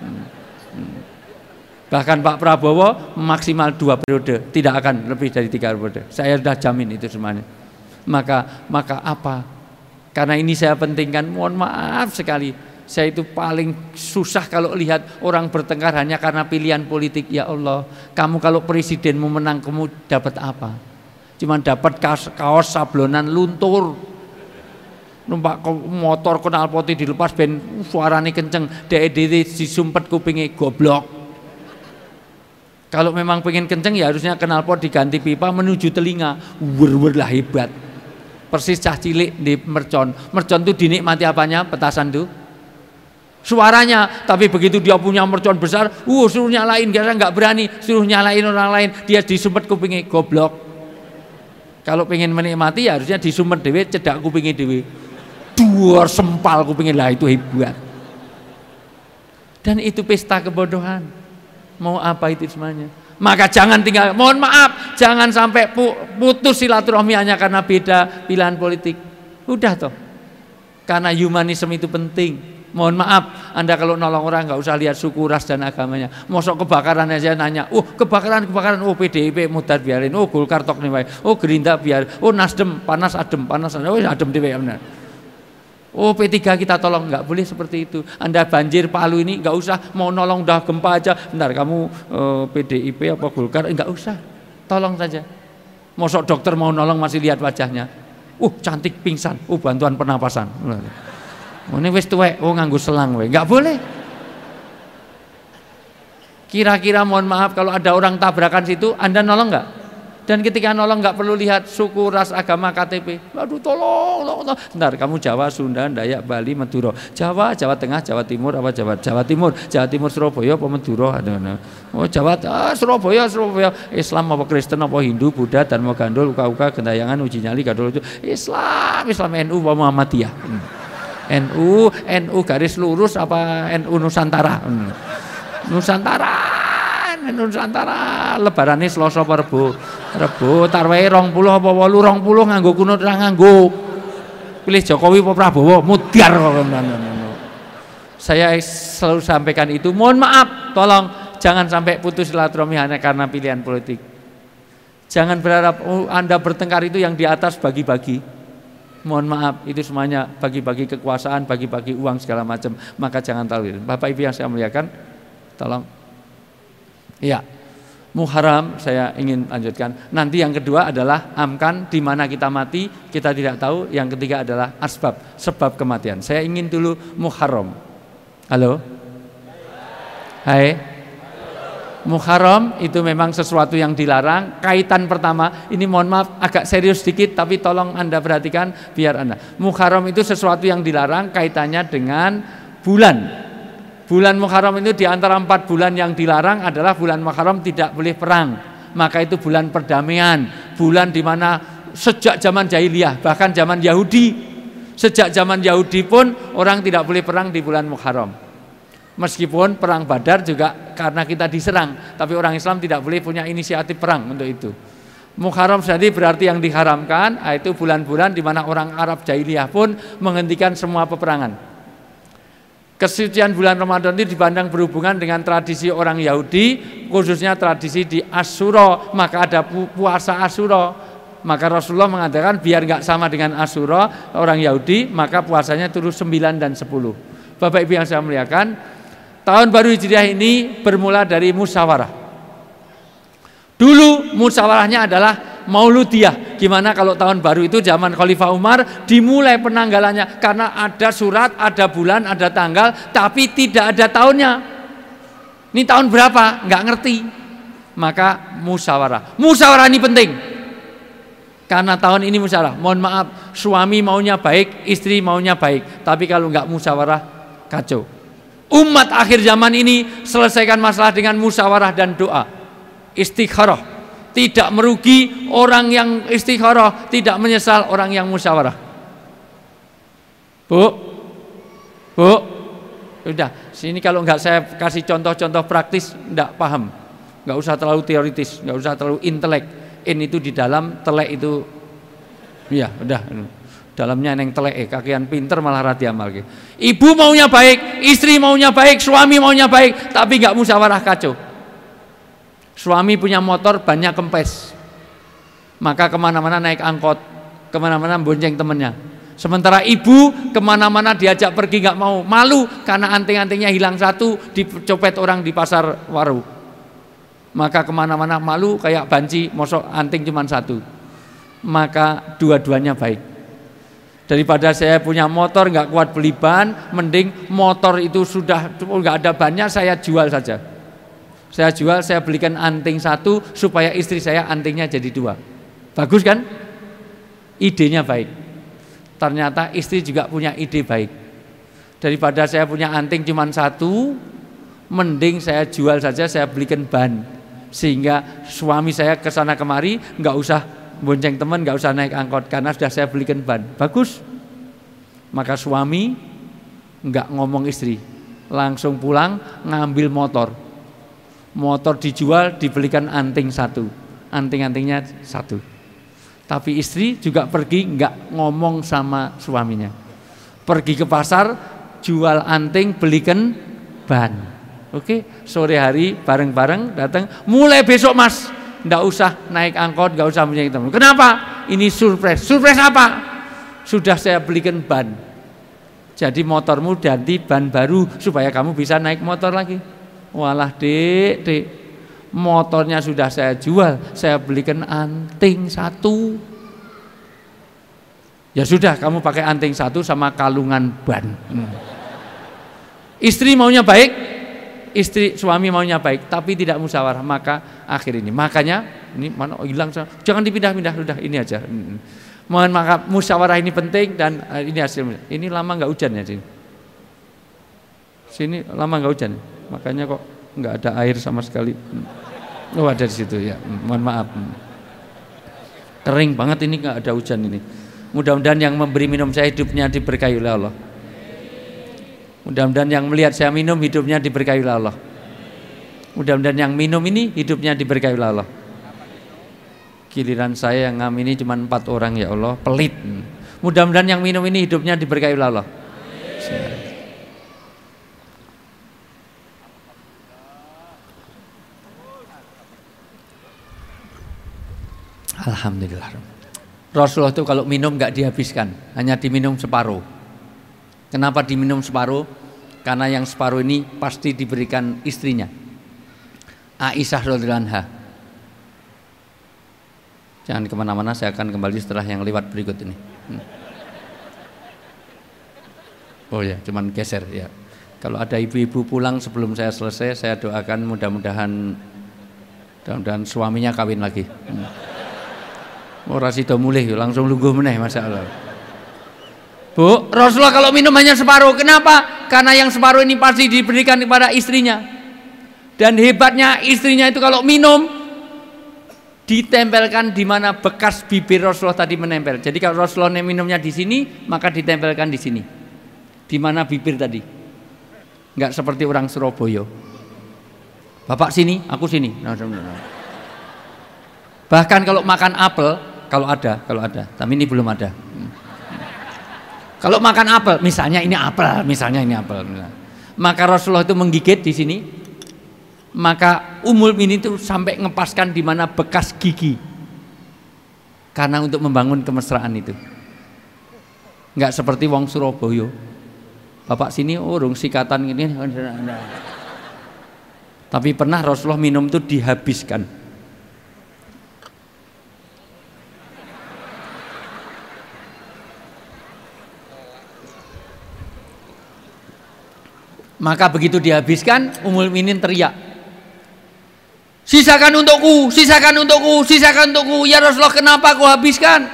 Bahkan Pak Prabowo maksimal 2 periode, tidak akan lebih dari 3 periode. Saya sudah jamin itu semuanya. Maka apa? Karena ini saya pentingkan, mohon maaf sekali, saya itu paling susah kalau lihat orang bertengkar hanya karena pilihan politik. Ya Allah, kamu kalau presiden mau menang, kamu dapat apa? Cuman dapat kaos sablonan luntur, numpak motor knalpoti dilepas ben suarane kenceng, dhewe disumpet kupinge, goblok. Kalau memang pengen kenceng ya harusnya knalpot diganti pipa menuju telinga, wer lah hebat. Persis cah cilik di mercon tuh dinikmati apanya? Petasan tuh suaranya. Tapi begitu dia punya mercon besar, suruh nyalain, nggak berani, suruh nyalain orang lain, dia disumpet kupinge, goblok. Kalau pengen menikmati ya harusnya disumet dewe, cedak kupingnya dewe, duar sempal kupingnya, lah itu hebat. Dan itu pesta kebodohan. Mau apa itu semuanya? Maka jangan tinggal, mohon maaf, jangan sampai putus silaturahmi hanya karena beda pilihan politik. Udah toh, karena humanisme itu penting. Mohon maaf, Anda kalau nolong orang nggak usah lihat suku, ras dan agamanya. Mosok kebakaran aja nanya, kebakaran, PDIP mutar biarin, Golkar tok nih wae, Gerindra biar, Nasdem panas adem, adem dhewe benar. P3 kita tolong, nggak boleh seperti itu. Anda banjir Palu ini nggak usah, mau nolong udah gempa aja, bentar kamu PDIP apa Golkar, nggak usah, tolong saja. Mosok dokter mau nolong masih lihat wajahnya, cantik pingsan, bantuan pernapasan. Ini wis tuwek, nganggo selang we. Enggak boleh. Kira-kira mohon maaf kalau ada orang tabrakan situ, Anda nolong enggak? Dan ketika nolong enggak perlu lihat suku, ras, agama, KTP. Aduh tolong. Bentar, kamu Jawa, Sunda, Dayak, Bali, Madura. Jawa Tengah, Jawa Timur apa Jawa Timur Surabaya apa Madura? Surabaya. Islam apa Kristen apa Hindu, Buddha, Dharma Gandul, Uka, Gentayangan, Uji Nyali, Gadol itu Islam NU apa Muhammadiyah. NU garis lurus apa NU Nusantara? Nusantara. Lebarane Selasa apa Rebo? Tarwehe 20 apa 8 20 nganggo kunut ra nganggo. Pilih Jokowi apa Prabowo? Mudar. Saya selalu sampaikan itu. Mohon maaf, tolong jangan sampai putus silaturahmi hanya karena pilihan politik. Jangan berharap Anda bertengkar itu yang di atas bagi-bagi. Mohon maaf, itu semuanya bagi-bagi kekuasaan, bagi-bagi uang segala macam. Maka jangan tahu. Bapak Ibu yang saya muliakan, tolong. Ya, Muharram saya ingin lanjutkan. Nanti yang kedua adalah amkan, di mana kita mati kita tidak tahu. Yang ketiga adalah asbab, sebab kematian. Saya ingin dulu Muharram. Halo. Hai. Muharram itu memang sesuatu yang dilarang. Kaitan pertama, ini mohon maaf agak serius sedikit, tapi tolong Anda perhatikan biar Anda. Muharram itu sesuatu yang dilarang, kaitannya dengan bulan. Bulan Muharram itu di antara 4 bulan yang dilarang adalah bulan Muharram tidak boleh perang. Maka itu bulan perdamaian, bulan di mana sejak zaman jahiliyah, bahkan zaman Yahudi, sejak zaman Yahudi pun orang tidak boleh perang di bulan Muharram. Meskipun perang Badar juga karena kita diserang, tapi orang Islam tidak boleh punya inisiatif perang untuk itu. Muharram jadi berarti yang diharamkan, itu bulan-bulan di mana orang Arab jahiliyah pun menghentikan semua peperangan. Kesucian bulan Ramadan itu dipandang berhubungan dengan tradisi orang Yahudi, khususnya tradisi di Asyura, maka ada puasa Asyura. Maka Rasulullah mengatakan biar nggak sama dengan Asyura orang Yahudi, maka puasanya turun 9 dan 10. Bapak Ibu yang saya muliakan, tahun baru Hijriah ini bermula dari musyawarah. Dulu musyawarahnya adalah Mauludiyah. Gimana kalau tahun baru itu zaman Khalifah Umar dimulai penanggalannya, karena ada surat, ada bulan, ada tanggal, tapi tidak ada tahunnya. Ini tahun berapa? Nggak ngerti. Maka musyawarah. Musyawarah ini penting. Karena tahun ini musyawarah. Mohon maaf, suami maunya baik, istri maunya baik, tapi kalau nggak musyawarah kacau. Umat akhir zaman ini selesaikan masalah dengan musyawarah dan doa. Istikharah. Tidak merugi orang yang istikharah, tidak menyesal orang yang musyawarah. Bu, udah. Sini kalau nggak saya kasih contoh-contoh praktis, nggak paham. Nggak usah terlalu teoritis, nggak usah terlalu intelek. Ini itu di dalam, telek itu, ya udah. Dalamnya neng telek, kakian pinter malah rati amal. Ibu maunya baik, istri maunya baik, suami maunya baik, tapi nggak musyawarah kacau. Suami punya motor banyak kempes, maka kemana-mana naik angkot, kemana-mana bonceng temennya. Sementara ibu kemana-mana diajak pergi nggak mau, malu karena anting-antingnya hilang satu, dicopet orang di pasar Waru. Maka kemana-mana malu kayak banci, mosok anting cuma satu. Maka dua-duanya baik. Daripada saya punya motor nggak kuat beli ban, mending motor itu sudah nggak ada bannya, saya jual saja. Saya jual, saya belikan anting satu supaya istri saya antingnya jadi 2. Bagus kan? Idenya baik. Ternyata istri juga punya ide baik. Daripada saya punya anting cuma 1, mending saya jual saja, saya belikan ban, sehingga suami saya kesana kemari nggak usah bonceng teman, nggak usah naik angkot karena sudah saya belikan ban. Bagus. Maka suami nggak ngomong istri, langsung pulang ngambil motor. Motor dijual, dibelikan anting 1, anting-antingnya 1. Tapi istri juga pergi nggak ngomong sama suaminya. Pergi ke pasar, jual anting, belikan ban. Oke, sore hari bareng-bareng datang. Mulai besok mas, nggak usah naik angkot, nggak usah punya teman. Kenapa? Ini surprise. Surprise apa? Sudah saya belikan ban. Jadi motormu ganti ban baru supaya kamu bisa naik motor lagi. Walah dek, motornya sudah saya jual, saya belikan anting 1. Ya sudah, kamu pakai anting 1 sama kalungan ban. Istri maunya baik, suami maunya baik, tapi tidak musyawarah. Maka akhir ini, makanya ini mana hilang, jangan dipindah-pindah, sudah ini aja. Mohon maaf, musyawarah ini penting dan ini hasilnya. Ini lama nggak hujan ya sini. Sini lama nggak hujan, makanya kok nggak ada air sama sekali. Oh ada di situ ya. Mohon maaf. Kering banget ini, nggak ada hujan ini. Mudah-mudahan yang memberi minum saya hidupnya diberkahi oleh Allah. Mudah-mudahan yang melihat saya minum hidupnya diberkahi oleh Allah. Mudah-mudahan yang minum ini hidupnya diberkahi oleh Allah. Giliran saya yang ngamini cuma 4 orang ya Allah, pelit. Mudah-mudahan yang minum ini hidupnya diberkahi oleh Allah. Alhamdulillah. Rasulullah itu kalau minum nggak dihabiskan, hanya diminum separuh. Kenapa diminum separuh? Karena yang separuh ini pasti diberikan istrinya, Aisyah radhiyallahu anha. Jangan kemana-mana, saya akan kembali setelah yang lewat berikut ini. Oh ya, cuman geser ya. Kalau ada ibu-ibu pulang sebelum saya selesai, saya doakan mudah-mudahan Dan suaminya kawin lagi. Ora sida mulih langsung lungguh meneh masyaallah. Bu, Rasulullah kalau minum hanya separuh. Kenapa? Karena yang separuh ini pasti diberikan kepada istrinya. Dan hebatnya istrinya itu kalau minum ditempelkan di mana bekas bibir Rasulullah tadi menempel. Jadi kalau Rasulullah minumnya di sini, maka ditempelkan di sini. Di mana bibir tadi. Enggak seperti orang Surabaya. Bapak sini, aku sini. Bahkan kalau makan apel, kalau ada, tapi ini belum ada. Kalau makan apel, misalnya ini apel, maka Rasulullah itu menggigit di sini, maka Ummul Mukminin itu sampai ngepaskan di mana bekas gigi, karena untuk membangun kemesraan itu. Enggak seperti wong Surabaya. Bapak sini, urung sikatan gini. Tapi pernah Rasulullah minum itu dihabiskan. Maka begitu dihabiskan, Ummul Mukminin teriak, sisakan untukku, sisakan untukku, sisakan untukku. Ya Rasulullah, kenapa kau habiskan?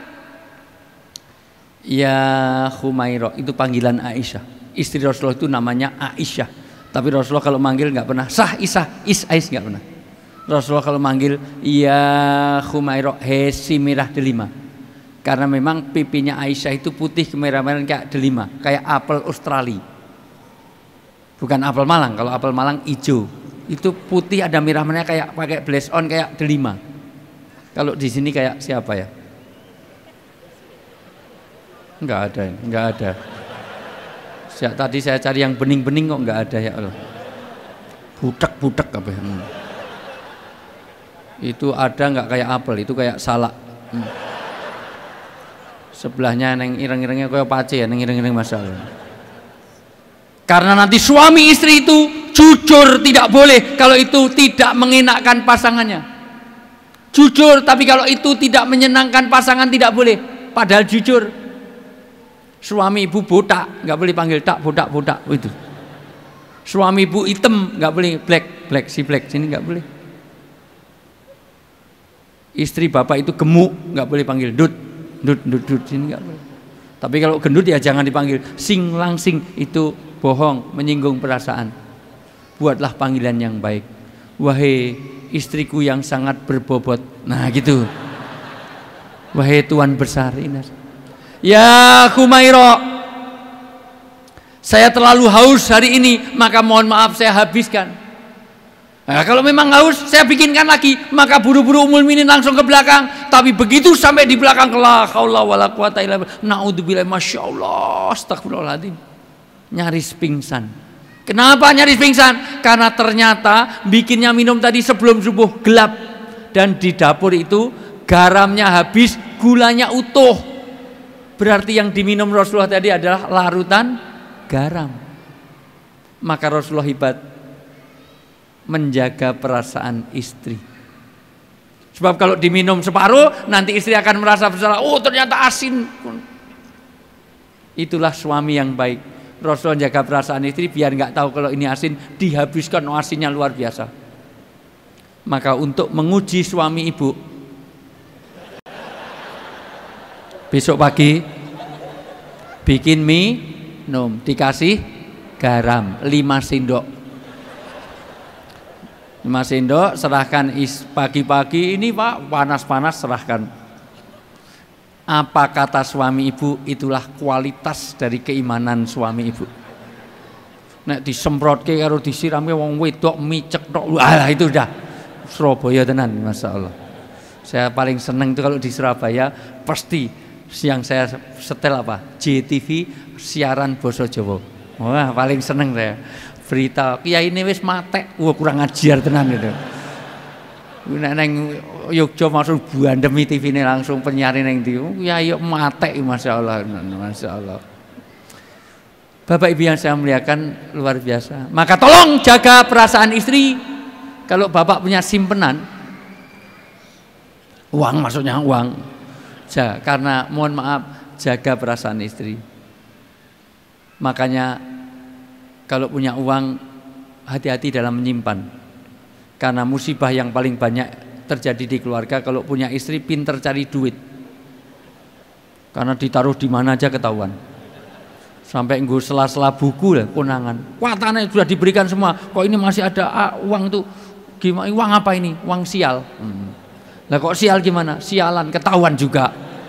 Ya Humairah, itu panggilan Aisyah. Istri Rasulullah itu namanya Aisyah. Tapi Rasulullah kalau manggil nggak pernah sah Isah, Is nggak pernah. Rasulullah kalau manggil ya Humairah, hesi merah delima. Karena memang pipinya Aisyah itu putih kemerah-merahan kayak delima, kayak apel Australia. Bukan apel Malang. Kalau apel Malang hijau, itu putih ada merah-merahnya kayak pakai blaze on kayak delima. Kalau di sini kayak siapa ya? Enggak ada. Tadi saya cari yang bening-bening kok enggak ada ya Allah. Budak apa ya? Itu ada enggak kayak apel, itu kayak salak. Sebelahnya neng ireng-irengnya kayak pace ya, neng ireng-ireng masalah. Karena nanti suami istri itu jujur tidak boleh kalau itu tidak mengenakkan pasangannya. Jujur, tapi kalau itu tidak menyenangkan pasangan tidak boleh. Padahal jujur. Suami ibu botak, nggak boleh panggil tak botak itu. Suami ibu hitam, nggak boleh black sini nggak boleh. Istri bapak itu gemuk, nggak boleh panggil dut sini nggak boleh. Tapi kalau gendut ya jangan dipanggil sing langsing, itu bohong, menyinggung perasaan. Buatlah panggilan yang baik. Wahai istriku yang sangat berbobot. Nah gitu. Wahai tuan besar Inas. Ya Humairah, saya terlalu haus hari ini, maka mohon maaf saya habiskan. Nah, kalau memang haus, saya bikinkan lagi. Maka buru-buru Ummul Mukminin langsung ke belakang. Tapi begitu sampai di belakang, la haula wala quwata illa billah, naudzubillah, masyaallah, astagfirullahaladzim, nyaris pingsan. Kenapa nyaris pingsan? Karena ternyata bikinnya minum tadi sebelum subuh gelap, dan di dapur itu garamnya habis, gulanya utuh. Berarti yang diminum Rasulullah tadi adalah larutan garam. Maka Rasulullah hebat menjaga perasaan istri. Sebab kalau diminum separuh, nanti istri akan merasa bersalah. Oh ternyata asin. Itulah suami yang baik. Rasulullah jaga perasaan istri biar nggak tahu kalau ini asin, dihabiskan. Oh, asinnya luar biasa. Maka untuk menguji suami ibu, besok pagi bikin mie minum, dikasih garam 5 sendok. 5 sendok, serahkan pagi-pagi ini Pak, panas-panas serahkan. Apa kata suami ibu, itulah kualitas dari keimanan suami ibu. Nek disemprotke karo disiramke wong wedok micek tok. Alah itu udah Surabaya tenan, masyaallah. Saya paling seneng itu kalau di Surabaya pasti yang saya setel apa? JTV siaran basa Jawa. Wah, paling seneng saya. Berita kiai ini wis matek, wah kurang ajar tenan gitu. Nek neng Yogya langsung buandemi TV-ne langsung penyiar neng ndi. Kiai matek masyaallah, masyaallah. Bapak Ibu yang saya muliakan, luar biasa. Maka tolong jaga perasaan istri. Kalau bapak punya simpenan uang, maksudnya uang, karena mohon maaf, jaga perasaan istri. Makanya kalau punya uang, hati-hati dalam menyimpan. Karena musibah yang paling banyak terjadi di keluarga kalau punya istri pinter cari duit. Karena ditaruh di mana aja ketahuan. Sampai nggo sela-sela buku lah konangan. Kuatannya sudah diberikan semua. Kok ini masih ada uang tuh? Gimana? Uang apa ini? Uang sial. Lah kok sial gimana? Sialan ketahuan juga.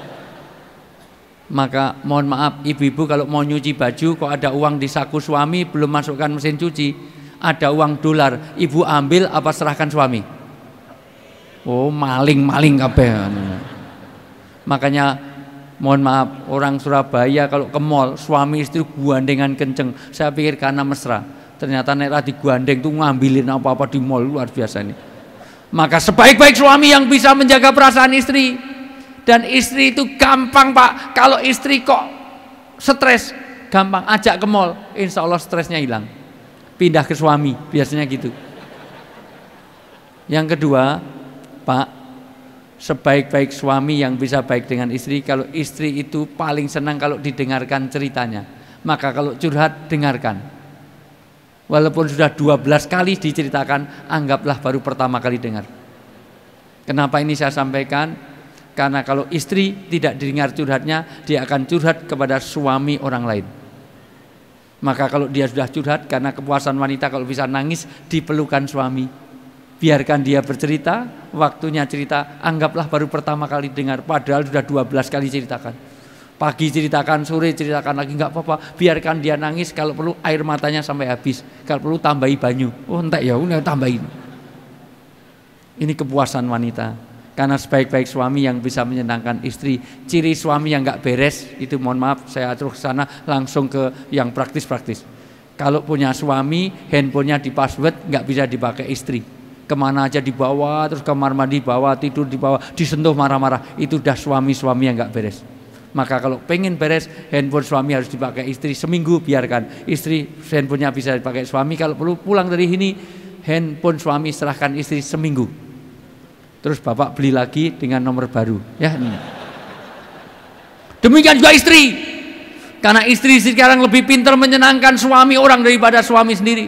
Maka mohon maaf ibu-ibu kalau mau nyuci baju kok ada uang di saku suami belum masukkan mesin cuci, ada uang dolar, ibu ambil apa serahkan suami? Oh maling kabeh. Makanya mohon maaf orang Surabaya kalau ke mall suami istri guandengan kenceng, saya pikir karena mesra, ternyata nek digandeng tuh ngambilin apa-apa di mall, luar biasa ini. Maka sebaik-baik suami yang bisa menjaga perasaan istri. Dan istri itu gampang Pak, kalau istri kok stres, gampang ajak ke mall, insya Allah stresnya hilang. Pindah ke suami, biasanya gitu. Yang kedua, Pak, sebaik-baik suami yang bisa baik dengan istri, kalau istri itu paling senang kalau didengarkan ceritanya. Maka kalau curhat, dengarkan. Walaupun sudah 12 kali diceritakan, anggaplah baru pertama kali dengar. Kenapa ini saya sampaikan? Karena kalau istri tidak didengar curhatnya, dia akan curhat kepada suami orang lain. Maka kalau dia sudah curhat, karena kepuasan wanita kalau bisa nangis dipelukan suami, biarkan dia bercerita, waktunya cerita, anggaplah baru pertama kali dengar, padahal sudah 12 kali ceritakan. Pagi ceritakan, sore ceritakan lagi, nggak apa-apa, biarkan dia nangis, kalau perlu air matanya sampai habis, kalau perlu tambahi banyu. Oh entek ya, udah tambahin. Ini kepuasan wanita. Karena sebaik-baik suami yang bisa menyenangkan istri. Ciri suami yang nggak beres itu, mohon maaf saya atur ke sana langsung ke yang praktis-praktis. Kalau punya suami handphonenya di password, nggak bisa dipakai istri. Kemana aja dibawa, terus kamar mandi bawa, tidur dibawa, disentuh marah-marah, itu udah suami-suami yang nggak beres. Maka kalau pengen beres, handphone suami harus dipakai istri seminggu, biarkan istri handphonenya bisa dipakai suami. Kalau perlu pulang dari sini, handphone suami serahkan istri seminggu. Terus bapak beli lagi dengan nomor baru, ya. Demikian juga istri, karena istri sekarang lebih pintar menyenangkan suami orang daripada suami sendiri.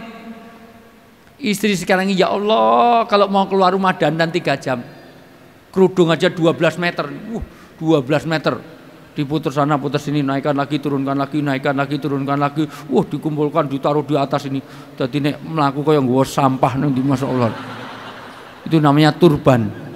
Istri sekarang ya Allah, kalau mau keluar rumah dandan 3 jam, kerudung aja 12 meter, 12 meter, diputar sana putar sini, naikkan lagi turunkan lagi, naikkan lagi turunkan lagi, dikumpulkan ditaruh di atas ini, jadi nek melaku kaya nggawa sampah nanti, masya Allah. Itu namanya turban.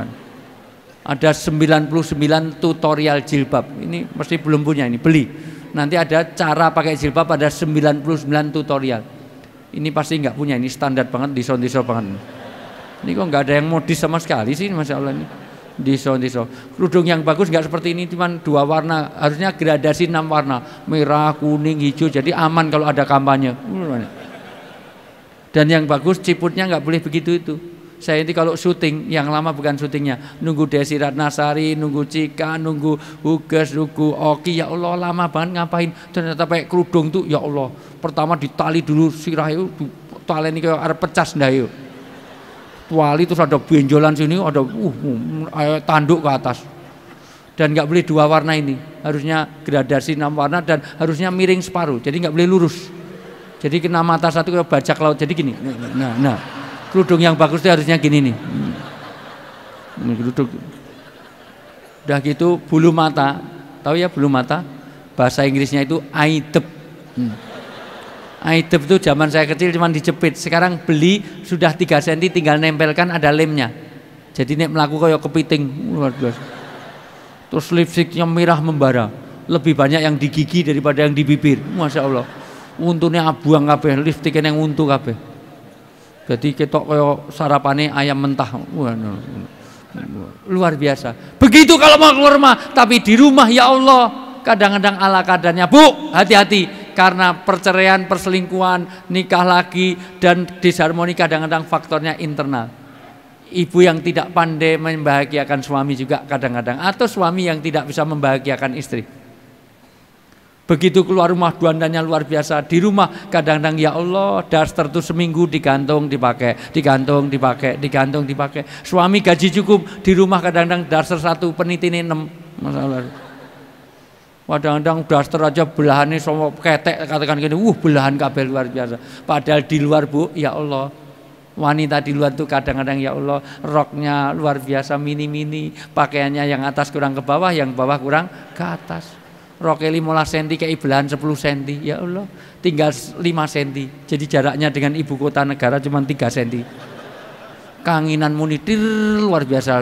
Ada 99 tutorial jilbab. Ini mesti belum punya, ini beli. Nanti ada cara pakai jilbab, ada 99 tutorial. Ini pasti nggak punya, ini standar banget, dison banget. Ini kok nggak ada yang modis sama sekali sih, masya Allah ini. Dison. Kerudung yang bagus nggak seperti ini, cuman 2 warna, harusnya gradasi 6 warna, merah, kuning, hijau, jadi aman kalau ada kampanye. Dan yang bagus ciputnya nggak boleh begitu itu. Saya ini kalau syuting, yang lama bukan syutingnya, nunggu Desi Ratnasari, nunggu Cika, nunggu Huges, nunggu Oki, ya Allah lama banget ngapain. Ternyata pakai kerudung tuh, ya Allah, pertama ditali dulu sirah itu, tali ini kayak ada pecah sendayo. Tuali terus ada benjolan sini, ada tanduk ke atas. Dan nggak boleh 2 warna ini, harusnya gradasi 6 warna dan harusnya miring separuh, jadi nggak boleh lurus. Jadi kena mata satu kayak bajak laut, jadi gini. Nah. Kerudung yang bagus itu harusnya gini nih. Ini kerudung. Udah gitu bulu mata. Tahu ya bulu mata? Bahasa Inggrisnya itu aidep. Aidep itu zaman saya kecil cuma dijepit. Sekarang beli sudah 3 cm tinggal nempelkan ada lemnya. Jadi nek melaku kayak kepiting, luar biasa. Terus lipstiknya merah membara. Lebih banyak yang di gigi daripada yang di bibir. Masya Allah. Untune abuang kabeh, lipstiknya yang untu kabeh. Jadi ketok kayak sarapane ayam mentah. Luar biasa. Begitu kalau mau keluar rumah, tapi di rumah ya Allah kadang-kadang ala kadarnya. Bu, hati-hati karena perceraian, perselingkuhan, nikah lagi dan disharmoni kadang-kadang faktornya internal. Ibu yang tidak pandai membahagiakan suami juga kadang-kadang, atau suami yang tidak bisa membahagiakan istri. Begitu keluar rumah dandannya luar biasa. Di rumah kadang-kadang ya Allah daster tuh seminggu digantung dipakai. Suami gaji cukup, di rumah kadang-kadang daster 1 penitine 6. Masalah. Kadang-kadang daster aja belahannya sama ketek katakan gini, belahan kabel luar biasa. Padahal di luar Bu, ya Allah Wanita di luar tuh kadang-kadang ya Allah roknya luar biasa mini-mini, pakaiannya yang atas kurang ke bawah, yang bawah kurang ke atas. Roknya 15 cm kayak belahan 10 cm, ya Allah tinggal 5 cm. Jadi jaraknya dengan ibu kota negara cuma 3 cm. Kanginan munitir luar biasa.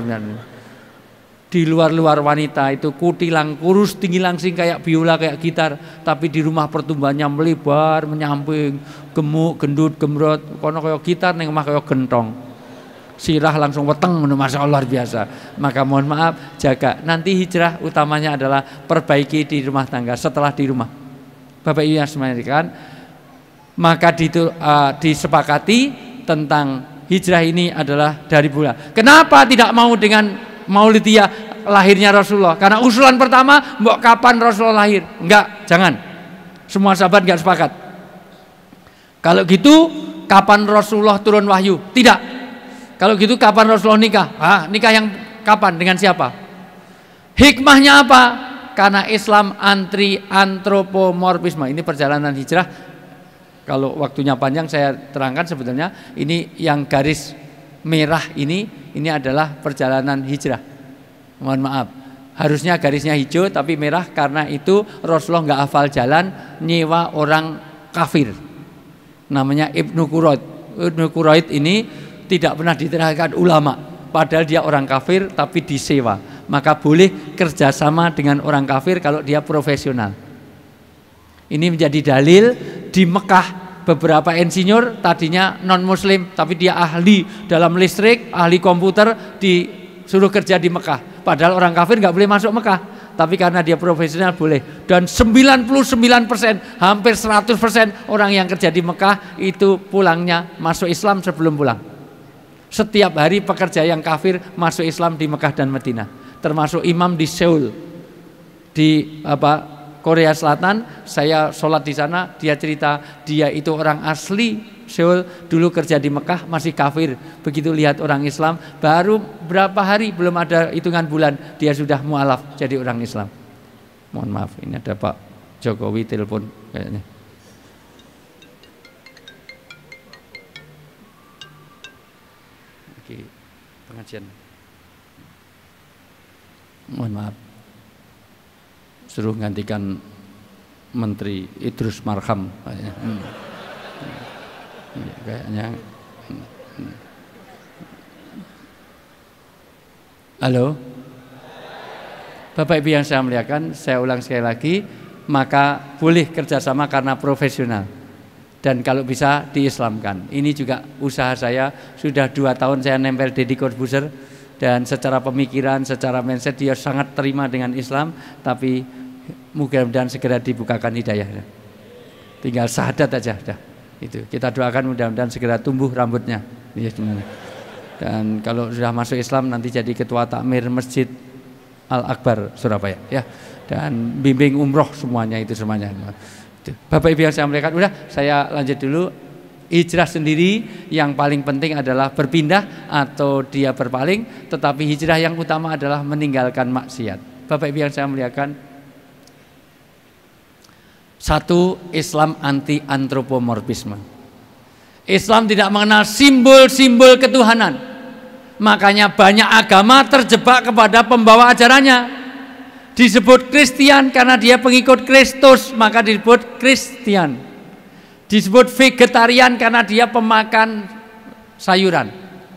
Di luar-luar wanita itu kutilang, kurus, tinggi langsing kayak biola, kayak gitar. Tapi di rumah pertumbuhannya melebar, menyamping, gemuk, gendut, gemrot. Kono kayak gitar, neng mah kayak gentong. Sirah langsung weteng, masya Allah biasa. Maka mohon maaf, jaga. Nanti hijrah utamanya adalah perbaiki di rumah tangga. Setelah di rumah, Bapak Ibu yang semangat, maka disepakati tentang hijrah ini adalah dari bulan. Kenapa tidak mau dengan Maulidiyah lahirnya Rasulullah? Karena usulan pertama, mbok kapan Rasulullah lahir? Enggak, jangan. Semua sahabat enggak sepakat. Kalau gitu, kapan Rasulullah turun wahyu? Tidak. Kalau gitu, kapan Rasulullah nikah? Nikah yang kapan? Dengan siapa? Hikmahnya apa? Karena Islam antropomorfisme. Ini perjalanan hijrah. Kalau waktunya panjang saya terangkan sebetulnya ini yang garis merah ini adalah perjalanan hijrah. Mohon maaf, harusnya garisnya hijau tapi merah karena itu Rasulullah nggak hafal jalan, nyewa orang kafir. Namanya Ibnu Quraid. Ibnu Quraid ini tidak pernah diterangkan ulama, padahal dia orang kafir tapi disewa. Maka boleh kerjasama dengan orang kafir kalau dia profesional. Ini menjadi dalil di Mekah. Beberapa insinyur tadinya non muslim tapi dia ahli dalam listrik, ahli komputer, disuruh kerja di Mekah. Padahal orang kafir nggak boleh masuk Mekah, tapi karena dia profesional boleh. Dan 99%, hampir 100% orang yang kerja di Mekah itu pulangnya masuk Islam sebelum pulang. Setiap hari pekerja yang kafir masuk Islam di Mekah dan Madinah, termasuk imam di Seoul, di Korea Selatan. Saya sholat di sana, dia cerita dia itu orang asli Seoul, dulu kerja di Mekah masih kafir. Begitu lihat orang Islam, baru berapa hari, belum ada hitungan bulan, dia sudah mualaf jadi orang Islam. Mohon maaf, ini ada Pak Jokowi telepon kayaknya. Oke, pengajian. Mohon maaf, suruh gantikan Menteri Idrus Marham kayaknya. Halo Bapak Ibu yang saya muliakan, saya ulang sekali lagi, maka boleh kerjasama karena profesional dan kalau bisa diislamkan. Ini juga usaha saya, sudah 2 tahun saya nempel Deddy Corbuzier dan secara pemikiran, secara mindset dia sangat terima dengan Islam, tapi mudah-mudahan segera dibukakan hidayah. Tinggal syahadat aja dah. Itu kita doakan mudah-mudahan segera tumbuh rambutnya. Dan kalau sudah masuk Islam nanti jadi ketua takmir Masjid Al-Akbar Surabaya ya. Dan bimbing umroh semuanya itu semuanya. Bapak Ibu yang saya muliakan, udah saya lanjut dulu. Hijrah sendiri yang paling penting adalah berpindah atau dia berpaling, tetapi hijrah yang utama adalah meninggalkan maksiat. Bapak Ibu yang saya muliakan, satu, Islam anti antropomorfisme. Islam tidak mengenal simbol-simbol ketuhanan. Makanya banyak agama terjebak kepada pembawa ajarannya. Disebut Kristen karena dia pengikut Kristus, maka disebut Kristen. Disebut vegetarian karena dia pemakan sayuran.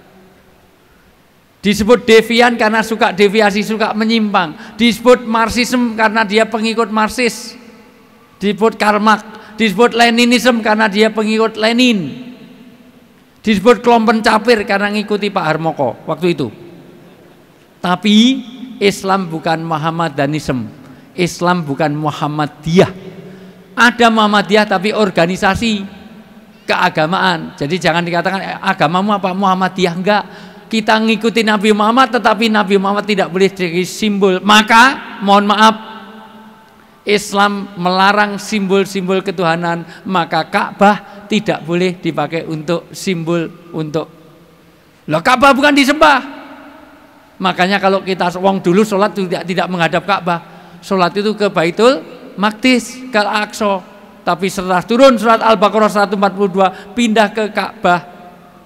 Disebut devian karena suka deviasi, suka menyimpang. Disebut Marxisme karena dia pengikut Marxis. Disebut Karl Marx. Disebut Leninisme karena dia pengikut Lenin. Disebut kelompok capir karena ngikuti Pak Harmoko waktu itu. Tapi Islam bukan Muhammadanisme. Islam bukan Muhammadiyah. Ada Muhammadiyah tapi organisasi keagamaan. Jadi jangan dikatakan agamamu apa Muhammadiyah, enggak. Kita ngikuti Nabi Muhammad tetapi Nabi Muhammad tidak boleh jadi simbol. Maka mohon maaf, Islam melarang simbol-simbol ketuhanan, maka Ka'bah tidak boleh dipakai untuk simbol untuk. Loh, Ka'bah bukan disembah. Makanya kalau kita wong dulu sholat tidak menghadap Ka'bah. Sholat itu ke Baitul Maqdis, ke Al-Aqsa. Tapi setelah turun surat Al-Baqarah 142 pindah ke Ka'bah.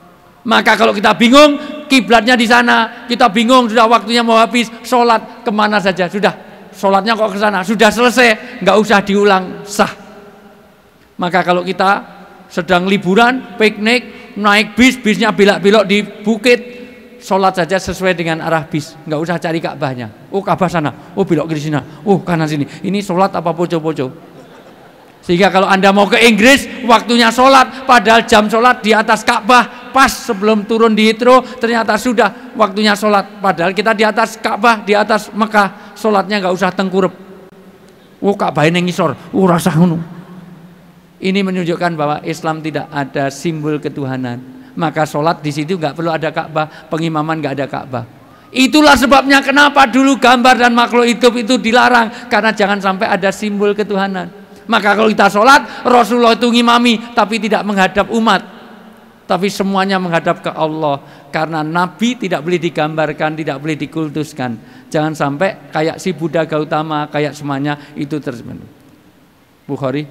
Maka kalau kita bingung, kiblatnya di sana, kita bingung sudah waktunya mau habis, sholat kemana saja sudah, sholatnya kok ke sana, sudah selesai, nggak usah diulang, sah. Maka kalau kita sedang liburan, piknik, naik bis, bisnya belok-belok di bukit, sholat saja sesuai dengan arah bis, nggak usah cari Ka'bahnya. Oh Ka'bah sana, oh belok ke sini, oh kanan sini. Ini sholat apa poco-poco? Sehingga kalau Anda mau ke Inggris, waktunya sholat, padahal jam sholat di atas Ka'bah, pas sebelum turun di Heathrow, ternyata sudah waktunya sholat. Padahal kita di atas Ka'bah, di atas Mekah, sholatnya nggak usah tengkurep. Oh Ka'bah ini ngisor, oh rasa ngono. Ini menunjukkan bahwa Islam tidak ada simbol ketuhanan. Maka sholat di situ nggak perlu ada Ka'bah, pengimaman nggak ada Ka'bah. Itulah sebabnya kenapa dulu gambar dan makhluk hidup itu dilarang, karena jangan sampai ada simbol ketuhanan. Maka kalau kita sholat, Rasulullah itu ngimami, tapi tidak menghadap umat, tapi semuanya menghadap ke Allah. Karena Nabi tidak boleh digambarkan, tidak boleh dikultuskan. Jangan sampai kayak si Buddha Gautama, kayak semuanya itu terjadi. Bukhari.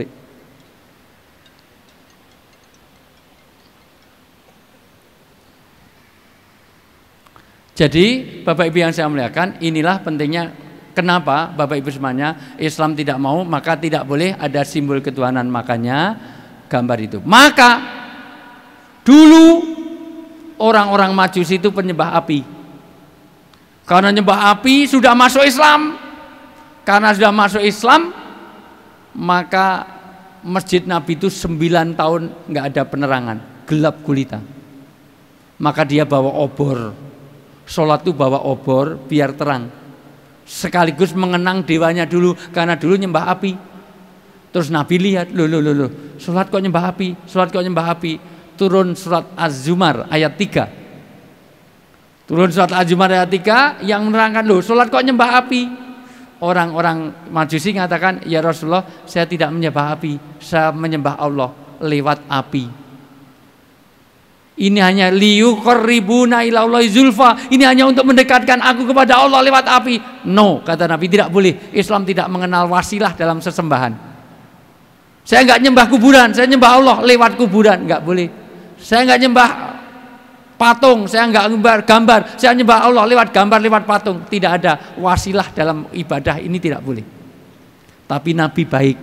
Jadi Bapak Ibu yang saya muliakan, inilah pentingnya. Kenapa Bapak Ibu semuanya Islam tidak mau, maka tidak boleh ada simbol ketuhanan, makanya gambar itu. Maka dulu orang-orang Majusi itu penyembah api. Karena nyembah api sudah masuk Islam. Karena sudah masuk Islam, maka Masjid Nabi itu 9 tahun nggak ada penerangan, gelap gulita. Maka dia bawa obor. Sholat itu bawa obor biar terang. Sekaligus mengenang dewanya dulu, karena dulu nyembah api. Terus Nabi lihat, loh, sholat kok nyembah api, sholat kok nyembah api. Turun surat Az-Zumar ayat 3. Turun surat Az-Zumar ayat 3 yang menerangkan, loh sholat kok nyembah api. Orang-orang Majusi mengatakan, ya Rasulullah, saya tidak menyembah api, saya menyembah Allah lewat api. Ini hanya liyuqarribuna ilallahi zulfa. Ini hanya untuk mendekatkan aku kepada Allah lewat api. No, kata Nabi, tidak boleh. Islam tidak mengenal wasilah dalam sesembahan. Saya enggak nyembah kuburan, saya nyembah Allah lewat kuburan, enggak boleh. Saya enggak nyembah patung, saya enggak nyembah gambar, saya nyembah Allah lewat gambar, lewat patung. Tidak ada wasilah dalam ibadah, ini tidak boleh. Tapi Nabi baik.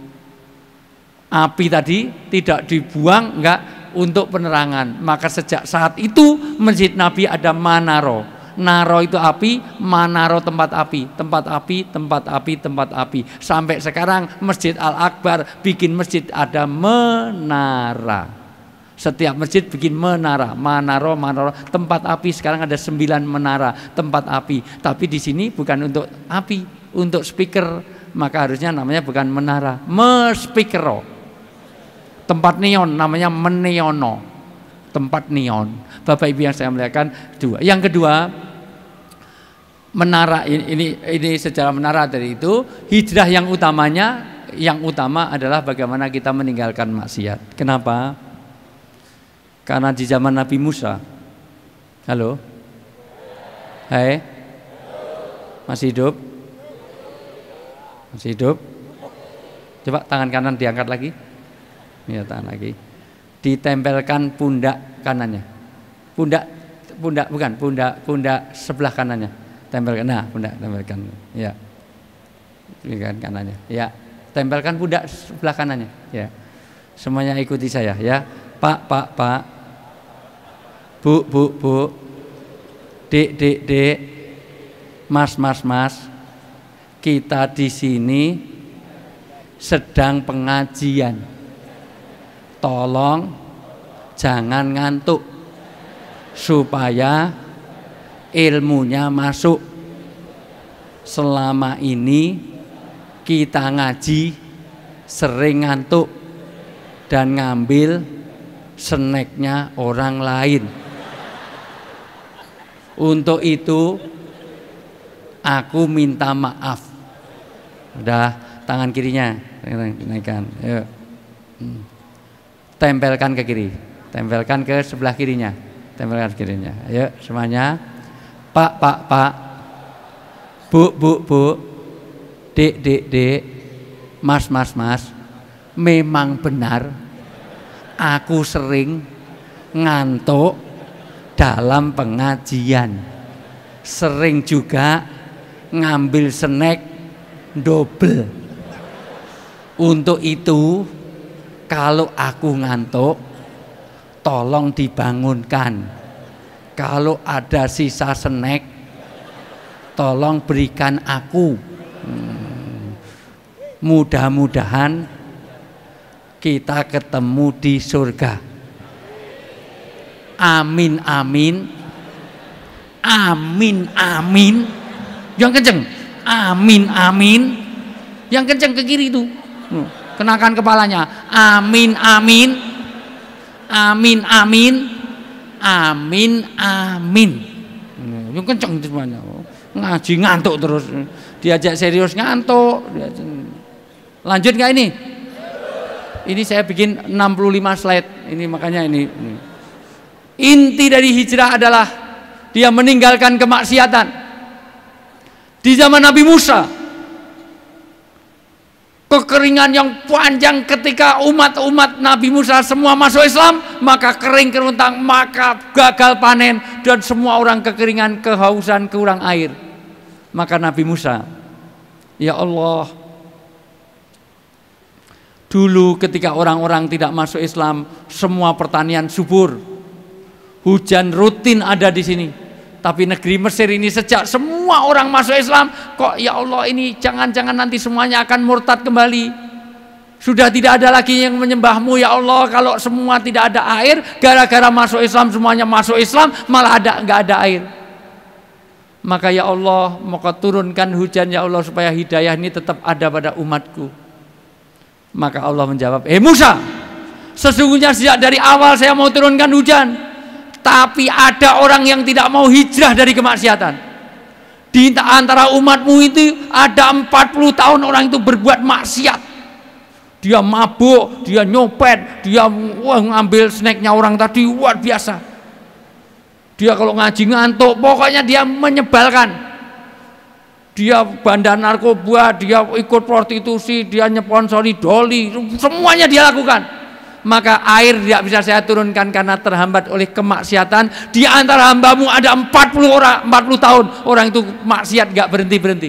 Api tadi tidak dibuang, enggak, untuk penerangan. Maka sejak saat itu Masjid Nabi ada manaro. Naro itu api, manaro tempat api, tempat api, tempat api, tempat api. Sampai sekarang Masjid Al-Akbar bikin masjid ada menara. Setiap masjid bikin menara, manaro, tempat api. Sekarang ada 9 menara tempat api. Tapi di sini bukan untuk api, untuk speaker. Maka harusnya namanya bukan menara, speakero. Tempat neon namanya meneono, tempat neon. Bapak Ibu yang saya muliakan, dua. Yang kedua, menara ini secara menara dari itu hijrah yang utama adalah bagaimana kita meninggalkan maksiat. Kenapa? Karena di zaman Nabi Musa, halo, hai, masih hidup, masih hidup. Coba tangan kanan diangkat lagi. Ya, tahan lagi. Ditempelkan pundak kanannya. Pundak sebelah kanannya. Tempelkan. Nah, pundak tempelkan. Ya. Tempelkan kanannya. Ya. Tempelkan pundak sebelah kanannya. Ya. Semuanya ikuti saya ya. Pak. Bu. Dek. Mas. Kita di sini sedang pengajian. Tolong jangan ngantuk supaya ilmunya masuk. Selama ini kita ngaji sering ngantuk dan ngambil snacknya orang lain. Untuk itu aku minta maaf. Udah, tangan kirinya naikkan. Yuk. Tempelkan ke kiri, tempelkan ke sebelah kirinya, tempelkan ke kirinya. Ayo semuanya. Pak. Bu. Dek. Mas. Memang benar aku sering ngantuk dalam pengajian, sering juga ngambil snack double. Untuk itu kalau aku ngantuk tolong dibangunkan. Kalau ada sisa snack tolong berikan aku. Mudah-mudahan kita ketemu di surga. Amin amin. Amin amin. Yang kenceng. Amin amin. Yang kenceng ke kiri itu. Kenakan kepalanya. Amin amin. Amin amin. Amin amin. Yang kenceng semuanya. Ngaji ngantuk terus. Diajak serius ngantuk. Lanjut nggak ini? Ini saya bikin 65 slide. Ini makanya ini. Inti dari hijrah adalah dia meninggalkan kemaksiatan. Di zaman Nabi Musa, kekeringan yang panjang ketika umat-umat Nabi Musa semua masuk Islam, maka kering kerontang, maka gagal panen dan semua orang kekeringan, kehausan, kurang air. Maka Nabi Musa, ya Allah, dulu ketika orang-orang tidak masuk Islam, semua pertanian subur, hujan rutin ada di sini. Tapi negeri Mesir ini sejak semua orang masuk Islam, kok ya Allah ini jangan-jangan nanti semuanya akan murtad kembali. Sudah tidak ada lagi yang menyembahmu ya Allah. Kalau semua tidak ada air, gara-gara masuk Islam semuanya masuk Islam, malah nggak ada air. Maka ya Allah, maka turunkan hujan ya Allah supaya hidayah ini tetap ada pada umatku. Maka Allah menjawab, Musa, sesungguhnya sejak dari awal saya mau turunkan hujan, tapi ada orang yang tidak mau hijrah dari kemaksiatan. Di antara umatmu itu ada 40 tahun orang itu berbuat maksiat. Dia mabuk, dia nyopet, dia ngambil snacknya orang tadi, luar biasa. Dia kalau ngaji ngantuk, pokoknya dia menyebalkan. Dia bandar narkoba, dia ikut prostitusi, dia nyponsori doli, semuanya dia lakukan. Maka air tidak bisa saya turunkan karena terhambat oleh kemaksiatan. Di antara hambamu ada 40 tahun orang itu maksiat gak berhenti-berhenti.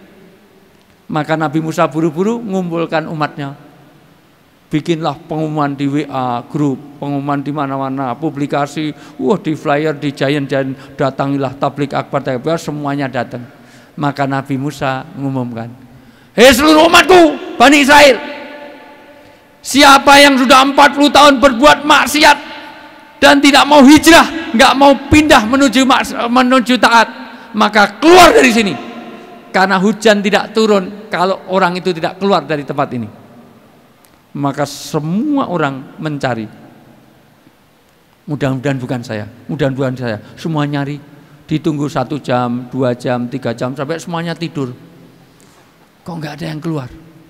Maka Nabi Musa buru-buru ngumpulkan umatnya. Bikinlah pengumuman di WA grup, pengumuman di mana-mana, publikasi, di flyer, di giant, datangilah tablik akbar, semuanya datang. Maka Nabi Musa mengumumkan, hei seluruh umatku, Bani Israel, siapa yang sudah 40 tahun berbuat maksiat dan tidak mau hijrah, nggak mau pindah menuju taat, maka keluar dari sini. Karena hujan tidak turun kalau orang itu tidak keluar dari tempat ini. Maka semua orang mencari. Mudah-mudahan bukan saya, mudah-mudahan saya. Semua nyari, ditunggu 1 jam, 2 jam, 3 jam, sampai semuanya tidur. Kok nggak ada yang keluar?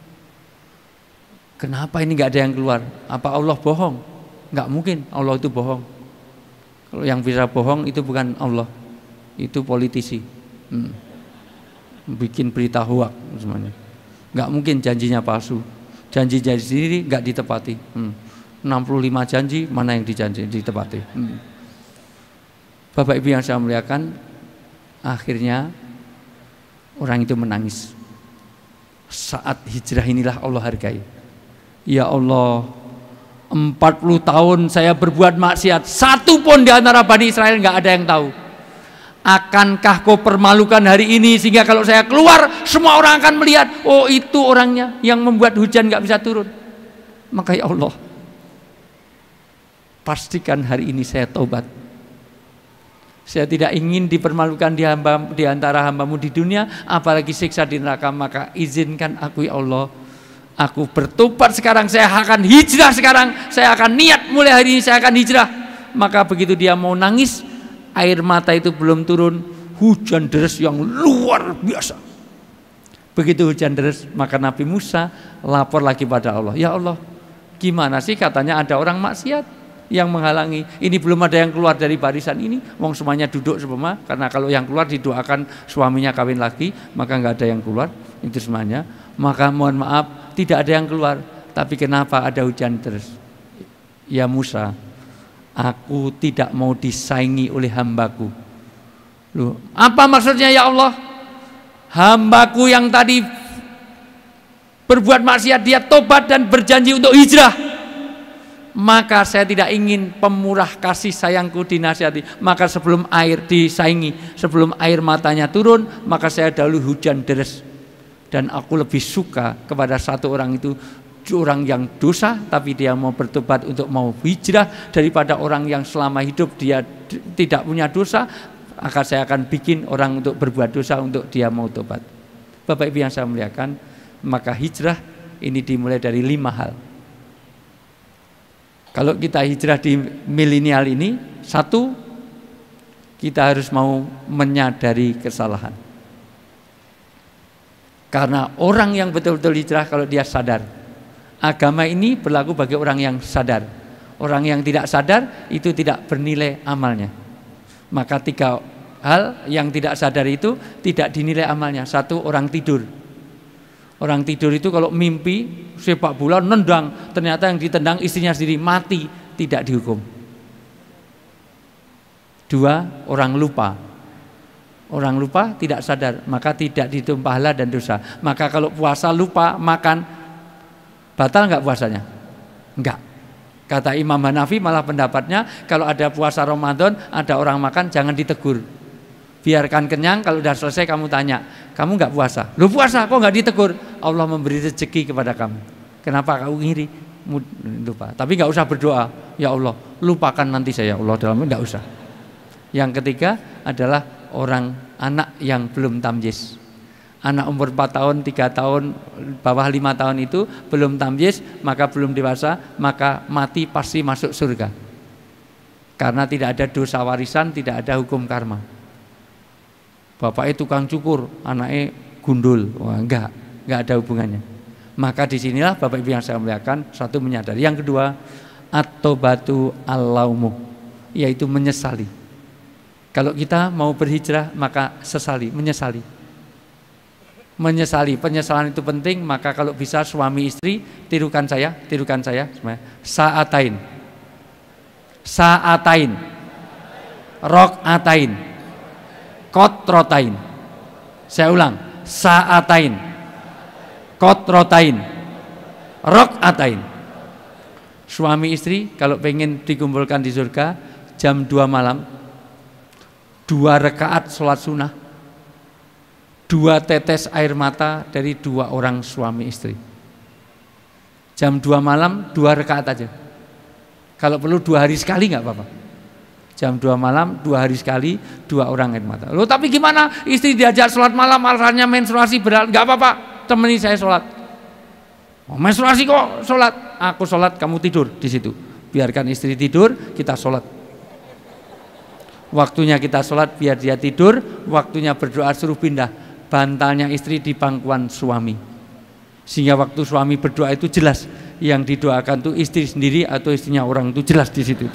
Kenapa ini nggak ada yang keluar? Apa Allah bohong? Nggak mungkin Allah itu bohong. Kalau yang bisa bohong itu bukan Allah, itu politisi. Bikin berita hoak semuanya. Nggak mungkin janjinya palsu. Janji-janji sendiri nggak ditepati. 65 janji mana yang ditepati. Bapak Ibu yang saya muliakan, akhirnya orang itu menangis. Saat hijrah inilah Allah hargai. Ya Allah, 40 tahun saya berbuat maksiat, satu pun di antara Bani Israel nggak ada yang tahu. Akankah kau permalukan hari ini sehingga kalau saya keluar semua orang akan melihat, oh itu orangnya yang membuat hujan nggak bisa turun. Maka ya Allah, pastikan hari ini saya taubat. Saya tidak ingin dipermalukan di antara hambamu di dunia, apalagi siksa di neraka. Maka izinkan aku ya Allah, aku bertobat sekarang, saya akan hijrah sekarang, saya akan niat mulai hari ini saya akan hijrah. Maka begitu dia mau nangis, air mata itu belum turun, hujan deras yang luar biasa. Begitu hujan deras, maka Nabi Musa lapor lagi pada Allah, ya Allah, gimana sih katanya ada orang maksiat yang menghalangi, ini belum ada yang keluar dari barisan ini, wong semuanya duduk semua, karena kalau yang keluar didoakan suaminya kawin lagi, maka nggak ada yang keluar, itu semuanya. Maka mohon maaf, tidak ada yang keluar, tapi kenapa ada hujan deras? Ya Musa, Aku tidak mau disaingi oleh hambaku. Loh, apa maksudnya ya Allah? Hambaku yang tadi berbuat maksiat, dia tobat dan berjanji untuk hijrah. Maka saya tidak ingin pemurah kasih sayangku dinasihati. Maka sebelum air disaingi, sebelum air matanya turun, maka saya dahulu hujan deres. Dan aku lebih suka kepada satu orang itu, orang yang dosa tapi dia mau bertobat untuk mau hijrah, daripada orang yang selama hidup dia tidak punya dosa, maka saya akan bikin orang untuk berbuat dosa untuk dia mau tobat. Bapak Ibu yang saya muliakan, maka hijrah ini dimulai dari 5 hal. Kalau kita hijrah di milenial ini, 1, kita harus mau menyadari kesalahan. Karena orang yang betul-betul hijrah kalau dia sadar. Agama ini berlaku bagi orang yang sadar. Orang yang tidak sadar itu tidak bernilai amalnya. Maka 3 hal yang tidak sadar itu tidak dinilai amalnya. 1, orang tidur. Orang tidur itu kalau mimpi sepak bola nendang, ternyata yang ditendang istrinya sendiri, mati, tidak dihukum. 2, orang lupa. Orang lupa tidak sadar, maka tidak dihitung pahala dan dosa. Maka kalau puasa lupa makan, batal nggak puasanya? Enggak. Kata Imam Hanafi malah pendapatnya, kalau ada puasa Ramadan ada orang makan jangan ditegur. Biarkan kenyang, kalau udah selesai kamu tanya, kamu nggak puasa? Lu puasa, kok nggak ditegur? Allah memberi rezeki kepada kamu. Kenapa kamu ngiri? Lupa. Tapi nggak usah berdoa, ya Allah, lupakan nanti saya, Allah dalam, nggak usah. Yang ketiga adalah anak yang belum tamyiz. Anak umur 4 tahun, 3 tahun, bawah 5 tahun itu belum tamyiz, maka belum dewasa, maka mati pasti masuk surga. Karena tidak ada dosa warisan, tidak ada hukum karma. Bapaknya tukang cukur, anaknya gundul. Wah, enggak ada hubungannya. Maka disinilah Bapak Ibu yang saya muliakan, 1 menyadari. Yang kedua, at-taubatu al-laumu, yaitu menyesali. Kalau kita mau berhijrah maka sesali, menyesali. Menyesali, penyesalan itu penting. Maka kalau bisa suami istri, tirukan saya sa'atain, rok'atain, kotrotain. Saya ulang, sa'atain, kotrotain, rok'atain. Suami istri kalau pengen dikumpulkan di surga, jam 2 malam 2 rakaat sholat sunnah, 2 tetes air mata dari 2 orang suami istri. Jam 2 malam 2 rakaat aja. Kalau perlu 2 hari sekali nggak apa-apa. Jam 2 malam 2 hari sekali 2 orang air mata. Loh, tapi gimana istri diajak sholat malam alasannya menstruasi berat? Nggak apa-apa, temani saya sholat. Oh, menstruasi kok sholat? Aku sholat, kamu tidur di situ. Biarkan istri tidur, kita sholat. Waktunya kita sholat biar dia tidur, waktunya berdoa suruh pindah bantalnya istri di pangkuan suami. Sehingga waktu suami berdoa itu jelas yang didoakan tuh istri sendiri atau istrinya orang, itu jelas di situ.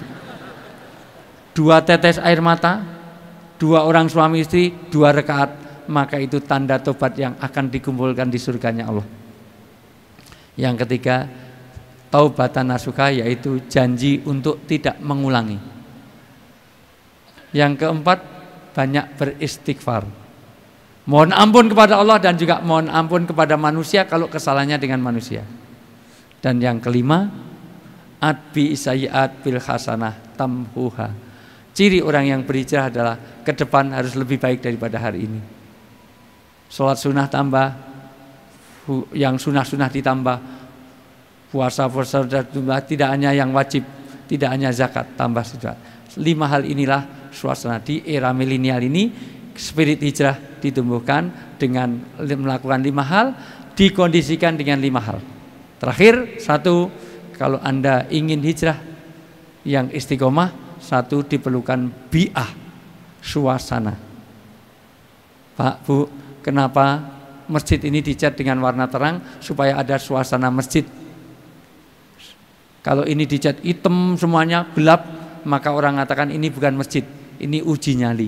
2 tetes air mata, 2 orang suami istri, 2 rakaat, maka itu tanda tobat yang akan dikumpulkan di surganya Allah. Yang ketiga, taubatan nasuha, yaitu janji untuk tidak mengulangi. Yang keempat, banyak beristighfar, mohon ampun kepada Allah dan juga mohon ampun kepada manusia kalau kesalahannya dengan manusia. Dan yang kelima, adbi sayyi'at bil hasanah tamhuha. Ciri orang yang berhijrah adalah ke depan harus lebih baik daripada hari ini. Sholat sunnah tambah, yang sunnah-sunnah ditambah, puasa-puasa tambah, tidak hanya yang wajib, tidak hanya zakat, tambah sudah. 5 hal inilah suasana di era milenial ini. Spirit hijrah ditumbuhkan dengan melakukan 5 hal, dikondisikan dengan 5 hal. Terakhir, 1, kalau Anda ingin hijrah yang istiqomah, 1, diperlukan bi'ah, suasana. Pak, Bu, kenapa masjid ini dicat dengan warna terang? Supaya ada suasana masjid. Kalau ini dicat hitam semuanya, gelap, maka orang mengatakan ini bukan masjid, ini uji nyali.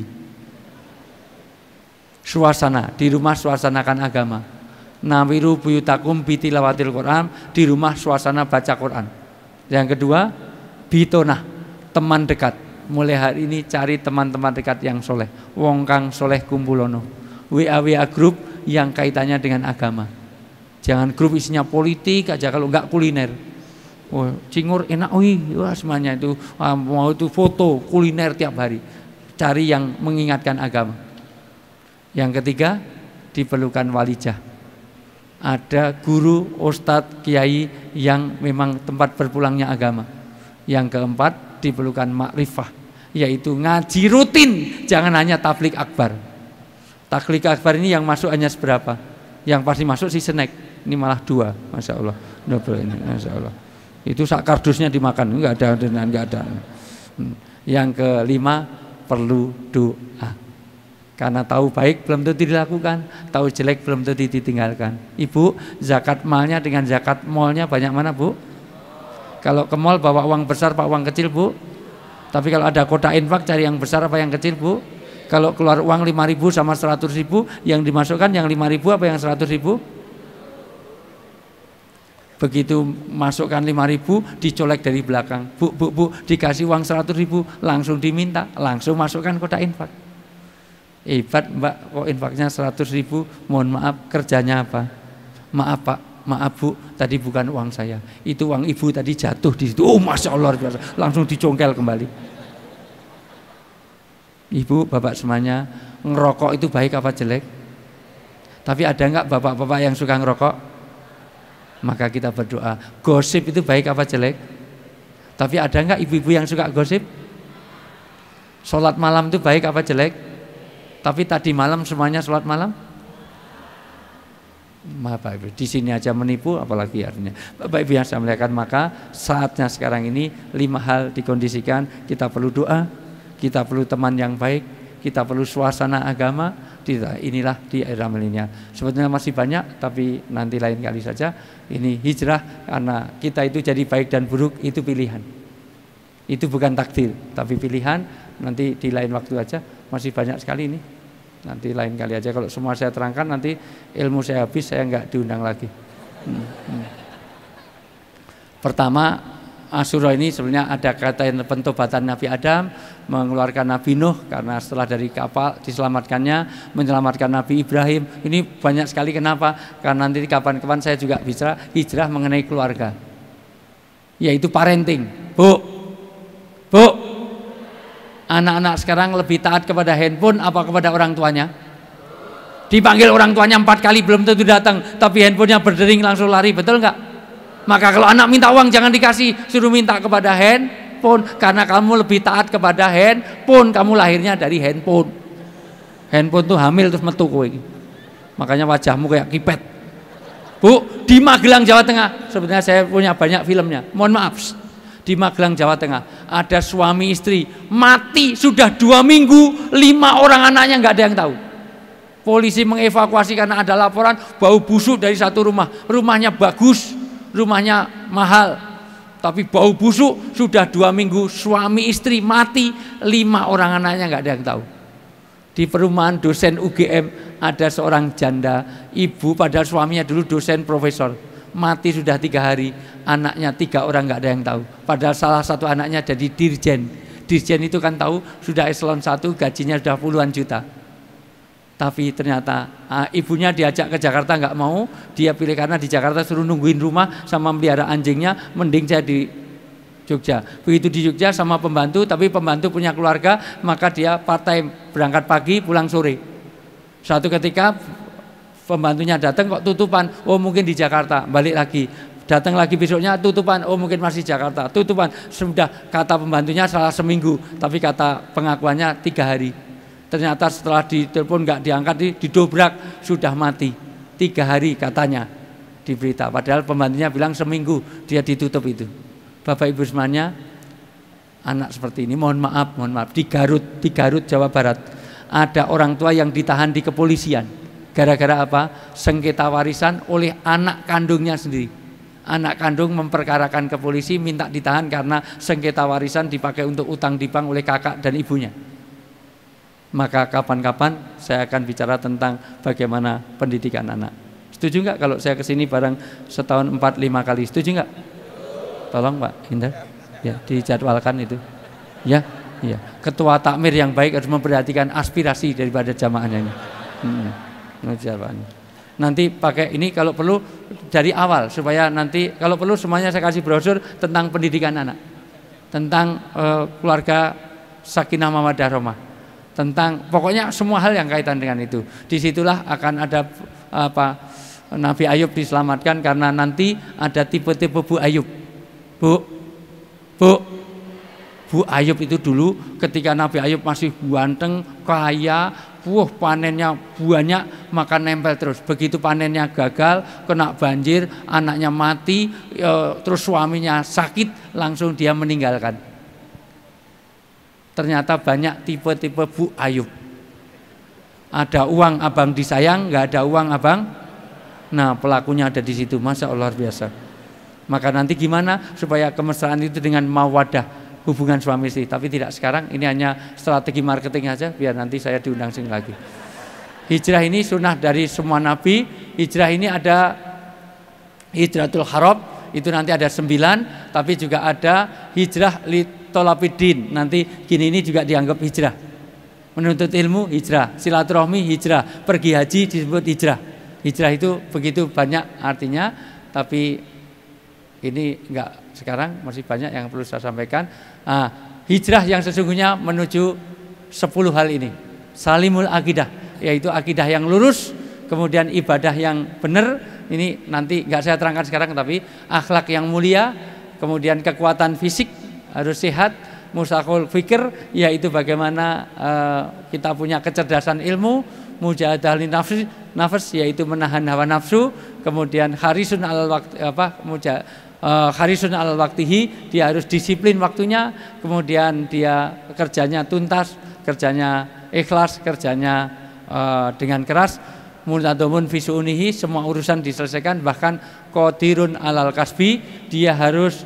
Suasana, di rumah suasanakan agama. Nawiru buyutakum bitilawatil Quran, di rumah suasana baca Quran. Yang kedua, bitonah, teman dekat. Mulai hari ini cari teman-teman dekat yang soleh. Wong kang soleh kumpulono. WA grup yang kaitannya dengan agama. Jangan grup isinya politik aja, kalau enggak kuliner. Oh, cingur enak, wah semuanya itu mau itu foto kuliner tiap hari. Cari yang mengingatkan agama. Yang ketiga, diperlukan walijah. Ada guru, ustadz, kiai yang memang tempat berpulangnya agama. Yang keempat, diperlukan makrifah, yaitu ngaji rutin, jangan hanya tablik akbar. Tablik akbar ini yang masuk hanya seberapa? Yang pasti masuk si snack, ini malah 2, masya Allah, double ini, masya Allah. Itu sak kardusnya dimakan, enggak ada. Yang kelima, perlu doa. Karena tahu baik belum tentu dilakukan, tahu jelek belum tentu ditinggalkan. Ibu, zakat malnya dengan zakat molnya banyak mana, Bu? Kalau ke mall bawa uang besar pak uang kecil, Bu? Tapi kalau ada kotak infak cari yang besar apa yang kecil, Bu? Kalau keluar uang 5.000 sama 100.000, yang dimasukkan yang 5.000 apa yang 100.000? Begitu masukkan 5.000 dicolek dari belakang. Bu, dikasih uang 100.000, langsung diminta, langsung masukkan kotak infak. Hebat Mbak, kok infaknya 100.000, mohon maaf kerjanya apa? Maaf Pak, maaf Bu, tadi bukan uang saya, itu uang ibu tadi jatuh di situ. Oh masya Allah biasa, langsung dicongkel kembali. Ibu, bapak semuanya, ngerokok itu baik apa jelek? Tapi ada enggak bapak-bapak yang suka ngerokok? Maka kita berdoa. Gosip itu baik apa jelek? Tapi ada enggak ibu-ibu yang suka gosip? Sholat malam itu baik apa jelek? Tapi tadi malam semuanya sholat malam? Bapak Ibu, di sini aja menipu, apalagi artinya. Bapak Ibu yang saya muliakan, maka saatnya sekarang ini 5 hal dikondisikan. Kita perlu doa, kita perlu teman yang baik, kita perlu suasana agama. Inilah di era milenial. Sebetulnya masih banyak, tapi nanti lain kali saja. Ini hijrah, karena kita itu jadi baik dan buruk itu pilihan. Itu bukan takdir, tapi pilihan. Nanti di lain waktu aja, masih banyak sekali ini. Nanti lain kali aja, kalau semua saya terangkan nanti ilmu saya habis, saya nggak diundang lagi. Pertama, Asyura ini sebenarnya ada kata pentobatan Nabi Adam, mengeluarkan Nabi Nuh karena setelah dari kapal diselamatkannya, menyelamatkan Nabi Ibrahim. Ini banyak sekali, kenapa? Karena nanti kapan-kapan saya juga bicara hijrah mengenai keluarga, yaitu parenting. Bu, anak-anak sekarang lebih taat kepada handphone apa kepada orang tuanya? Dipanggil orang tuanya 4 kali belum tentu datang, tapi handphonenya berdering langsung lari, betul nggak? Maka kalau anak minta uang jangan dikasih, suruh minta kepada handphone, karena kamu lebih taat kepada handphone, kamu lahirnya dari handphone. Handphone tuh hamil terus metu kowe. Makanya wajahmu kayak kipet. Bu, di Magelang Jawa Tengah, sebenarnya saya punya banyak filmnya. Mohon maaf. Di Magelang Jawa Tengah ada suami istri mati sudah 2 minggu, 5 orang anaknya nggak ada yang tahu. Polisi mengevakuasi karena ada laporan bau busuk dari satu rumah. Rumahnya bagus, rumahnya mahal, tapi bau busuk. Sudah 2 minggu suami istri mati, 5 orang anaknya nggak ada yang tahu. Di perumahan dosen UGM ada seorang janda, ibu padahal suaminya dulu dosen profesor, mati sudah 3 hari, anaknya 3 orang nggak ada yang tahu. Padahal salah satu anaknya jadi dirjen. Dirjen itu kan tahu sudah eselon 1, gajinya sudah puluhan juta. Tapi ternyata ibunya diajak ke Jakarta nggak mau, dia pilih karena di Jakarta suruh nungguin rumah sama melihara anjingnya, mending saya di Jogja. Begitu di Jogja sama pembantu, tapi pembantu punya keluarga, maka dia part time, berangkat pagi pulang sore. Suatu ketika pembantunya datang kok tutupan, oh mungkin di Jakarta, balik lagi. Datang lagi besoknya tutupan, oh mungkin masih Jakarta, tutupan. Sudah kata pembantunya salah seminggu, tapi kata pengakuannya 3 hari. Ternyata setelah ditelepon nggak diangkat, didobrak, sudah mati 3 hari katanya di berita. Padahal pembantunya bilang seminggu, dia ditutup itu. Bapak Ibu semuanya, anak seperti ini mohon maaf di Garut Jawa Barat ada orang tua yang ditahan di kepolisian gara-gara apa? Sengketa warisan oleh anak kandungnya sendiri. Anak kandung memperkarakan ke polisi, minta ditahan karena sengketa warisan dipakai untuk utang di bank oleh kakak dan ibunya. Maka kapan-kapan saya akan bicara tentang bagaimana pendidikan anak. Setuju nggak kalau saya kesini bareng setahun 4-5 kali? Setuju nggak? Tolong Pak Indra, ya dijadwalkan itu. Ya, iya. Ketua takmir yang baik harus memperhatikan aspirasi daripada jamaahnya ini. Nanti pakai ini kalau perlu dari awal supaya nanti kalau perlu semuanya saya kasih brosur tentang pendidikan anak, tentang keluarga sakinah mawaddah rahmah, tentang pokoknya semua hal yang kaitan dengan itu. Disitulah akan ada Nabi Ayub diselamatkan karena nanti ada tipe-tipe Bu Ayub. Bu Ayub itu dulu ketika Nabi Ayub masih ganteng, kaya, panennya banyak, maka nempel terus. Begitu panennya gagal, kena banjir, anaknya mati, terus suaminya sakit, langsung dia meninggalkan. Ternyata banyak tipe-tipe Bu Ayub. Ada uang abang disayang, nggak ada uang abang. Nah, pelakunya ada di situ, masya Allah luar biasa. Maka nanti gimana supaya kemesraan itu dengan mawadah hubungan suami istri, tapi tidak sekarang. Ini hanya strategi marketing aja, biar nanti saya diundang sini lagi. Hijrah ini sunnah dari semua nabi. Hijrah ini ada hijratul haram, itu nanti ada 9, tapi juga ada hijrah li tolapidin. Nanti gini ini juga dianggap hijrah. Menuntut ilmu hijrah, silaturahmi hijrah, pergi haji disebut hijrah. Hijrah itu begitu banyak artinya, tapi ini enggak sekarang, masih banyak yang perlu saya sampaikan. Hijrah yang sesungguhnya menuju 10 hal ini. Salimul akidah, yaitu akidah yang lurus, kemudian ibadah yang benar. Ini nanti enggak saya terangkan sekarang, tapi akhlak yang mulia, kemudian kekuatan fisik harus sehat, mustaqul fikir, yaitu bagaimana kita punya kecerdasan ilmu, mujahadah lin nafs, yaitu menahan hawa nafsu, kemudian harisun alal waktu harisun alal waktihi, dia harus disiplin waktunya, kemudian dia kerjanya tuntas, kerjanya ikhlas, kerjanya dengan keras, muntadomun fisuunihi, semua urusan diselesaikan, bahkan qadirun alal kasbi, dia harus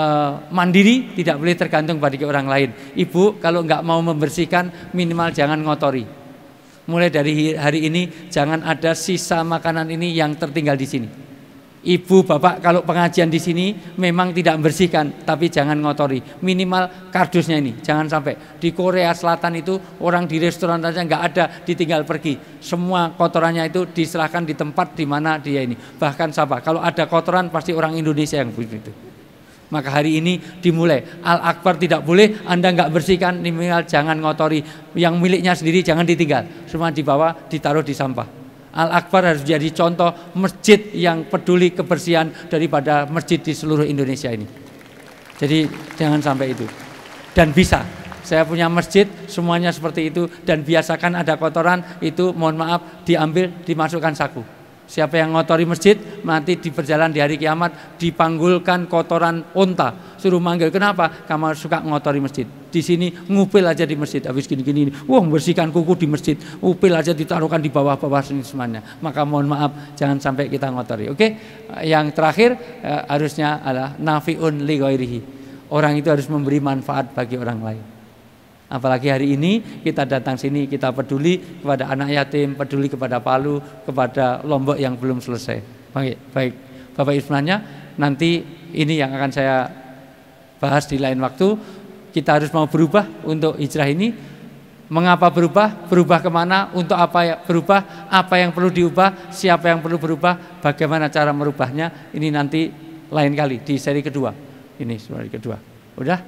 mandiri, tidak boleh tergantung pada orang lain. Ibu kalau nggak mau membersihkan, minimal jangan ngotori. Mulai dari hari ini jangan ada sisa makanan ini yang tertinggal di sini. Ibu, bapak kalau pengajian di sini memang tidak membersihkan, tapi jangan ngotori. Minimal kardusnya ini, jangan sampai. Di Korea Selatan itu orang di restoran saja nggak ada, ditinggal pergi. Semua kotorannya itu diserahkan di tempat di mana dia ini. Bahkan siapa? Kalau ada kotoran pasti orang Indonesia yang begitu. Maka hari ini dimulai. Al-Akbar tidak boleh, Anda nggak bersihkan, minimal jangan ngotori. Yang miliknya sendiri jangan ditinggal, semua dibawa, ditaruh di sampah. Al-Akbar harus jadi contoh masjid yang peduli kebersihan daripada masjid di seluruh Indonesia ini. Jadi jangan sampai itu. Dan bisa, saya punya masjid semuanya seperti itu, dan biasakan ada kotoran itu, mohon maaf, diambil, dimasukkan saku. Siapa yang ngotori masjid, nanti di perjalanan di hari kiamat dipanggulkan kotoran unta, suruh manggil. Kenapa? Kamu suka ngotori masjid. Di sini ngupil aja di masjid, habis gini-gini, membersihkan kuku di masjid, upil aja ditaruhkan di bawah-bawah sini semuanya. Maka mohon maaf, jangan sampai kita ngotori. Oke? Yang terakhir harusnya adalah nafiun li ghairihi. Orang itu harus memberi manfaat bagi orang lain. Apalagi hari ini kita datang sini, kita peduli kepada anak yatim, peduli kepada Palu, kepada Lombok yang belum selesai. Baik, Bapak Ibu semuanya, nanti ini yang akan saya bahas di lain waktu. Kita harus mau berubah untuk hijrah ini. Mengapa berubah? Berubah kemana? Untuk apa ya berubah? Apa yang perlu diubah? Siapa yang perlu berubah? Bagaimana cara merubahnya? Ini nanti lain kali di seri kedua. Ini seri kedua. Udah?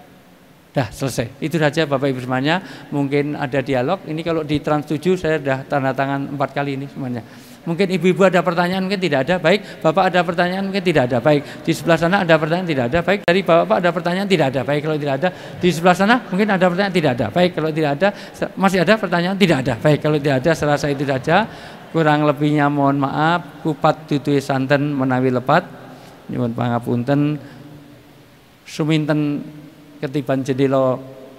Dah selesai. Itu saja Bapak Ibu semuanya. Mungkin ada dialog. Ini kalau di Trans 7 saya sudah tanda tangan 4 kali ini semuanya. Mungkin ibu-ibu ada pertanyaan, mungkin tidak ada. Baik, Bapak ada pertanyaan, mungkin tidak ada. Baik, di sebelah sana ada pertanyaan, tidak ada. Baik, dari Bapak ada pertanyaan, tidak ada. Baik, kalau tidak ada. Di sebelah sana mungkin ada pertanyaan, tidak ada. Baik, kalau tidak ada. Masih ada pertanyaan, tidak ada. Baik, kalau tidak ada, serasa itu saja. Kurang lebihnya mohon maaf. Kupat tutui santen menawi lepat. Nyuwun pangapunten. Suminten ketiban jendela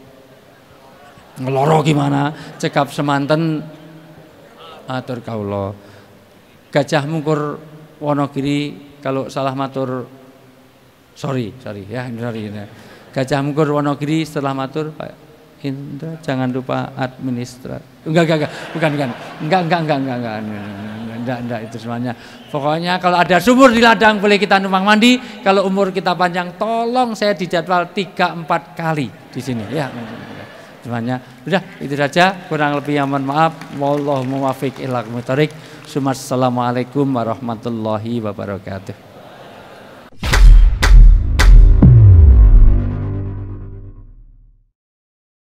ngeloro gimana cekap semanten atur kawula. Gajah Mungkur Wonogiri kalau salah matur sorry ya. Gajah Mungkur Wonogiri setelah matur Pak Indra jangan lupa administrasi. Enggak itu semuanya. Pokoknya kalau ada sumur di ladang boleh kita numpang mandi. Kalau umur kita panjang tolong saya dijadwal 3-4 kali. di sini ya. Semuanya sudah itu saja, kurang lebih mohon maaf. Wallahu muwaffiq ila aqwamit thoriq. Assalamualaikum warahmatullahi wabarakatuh.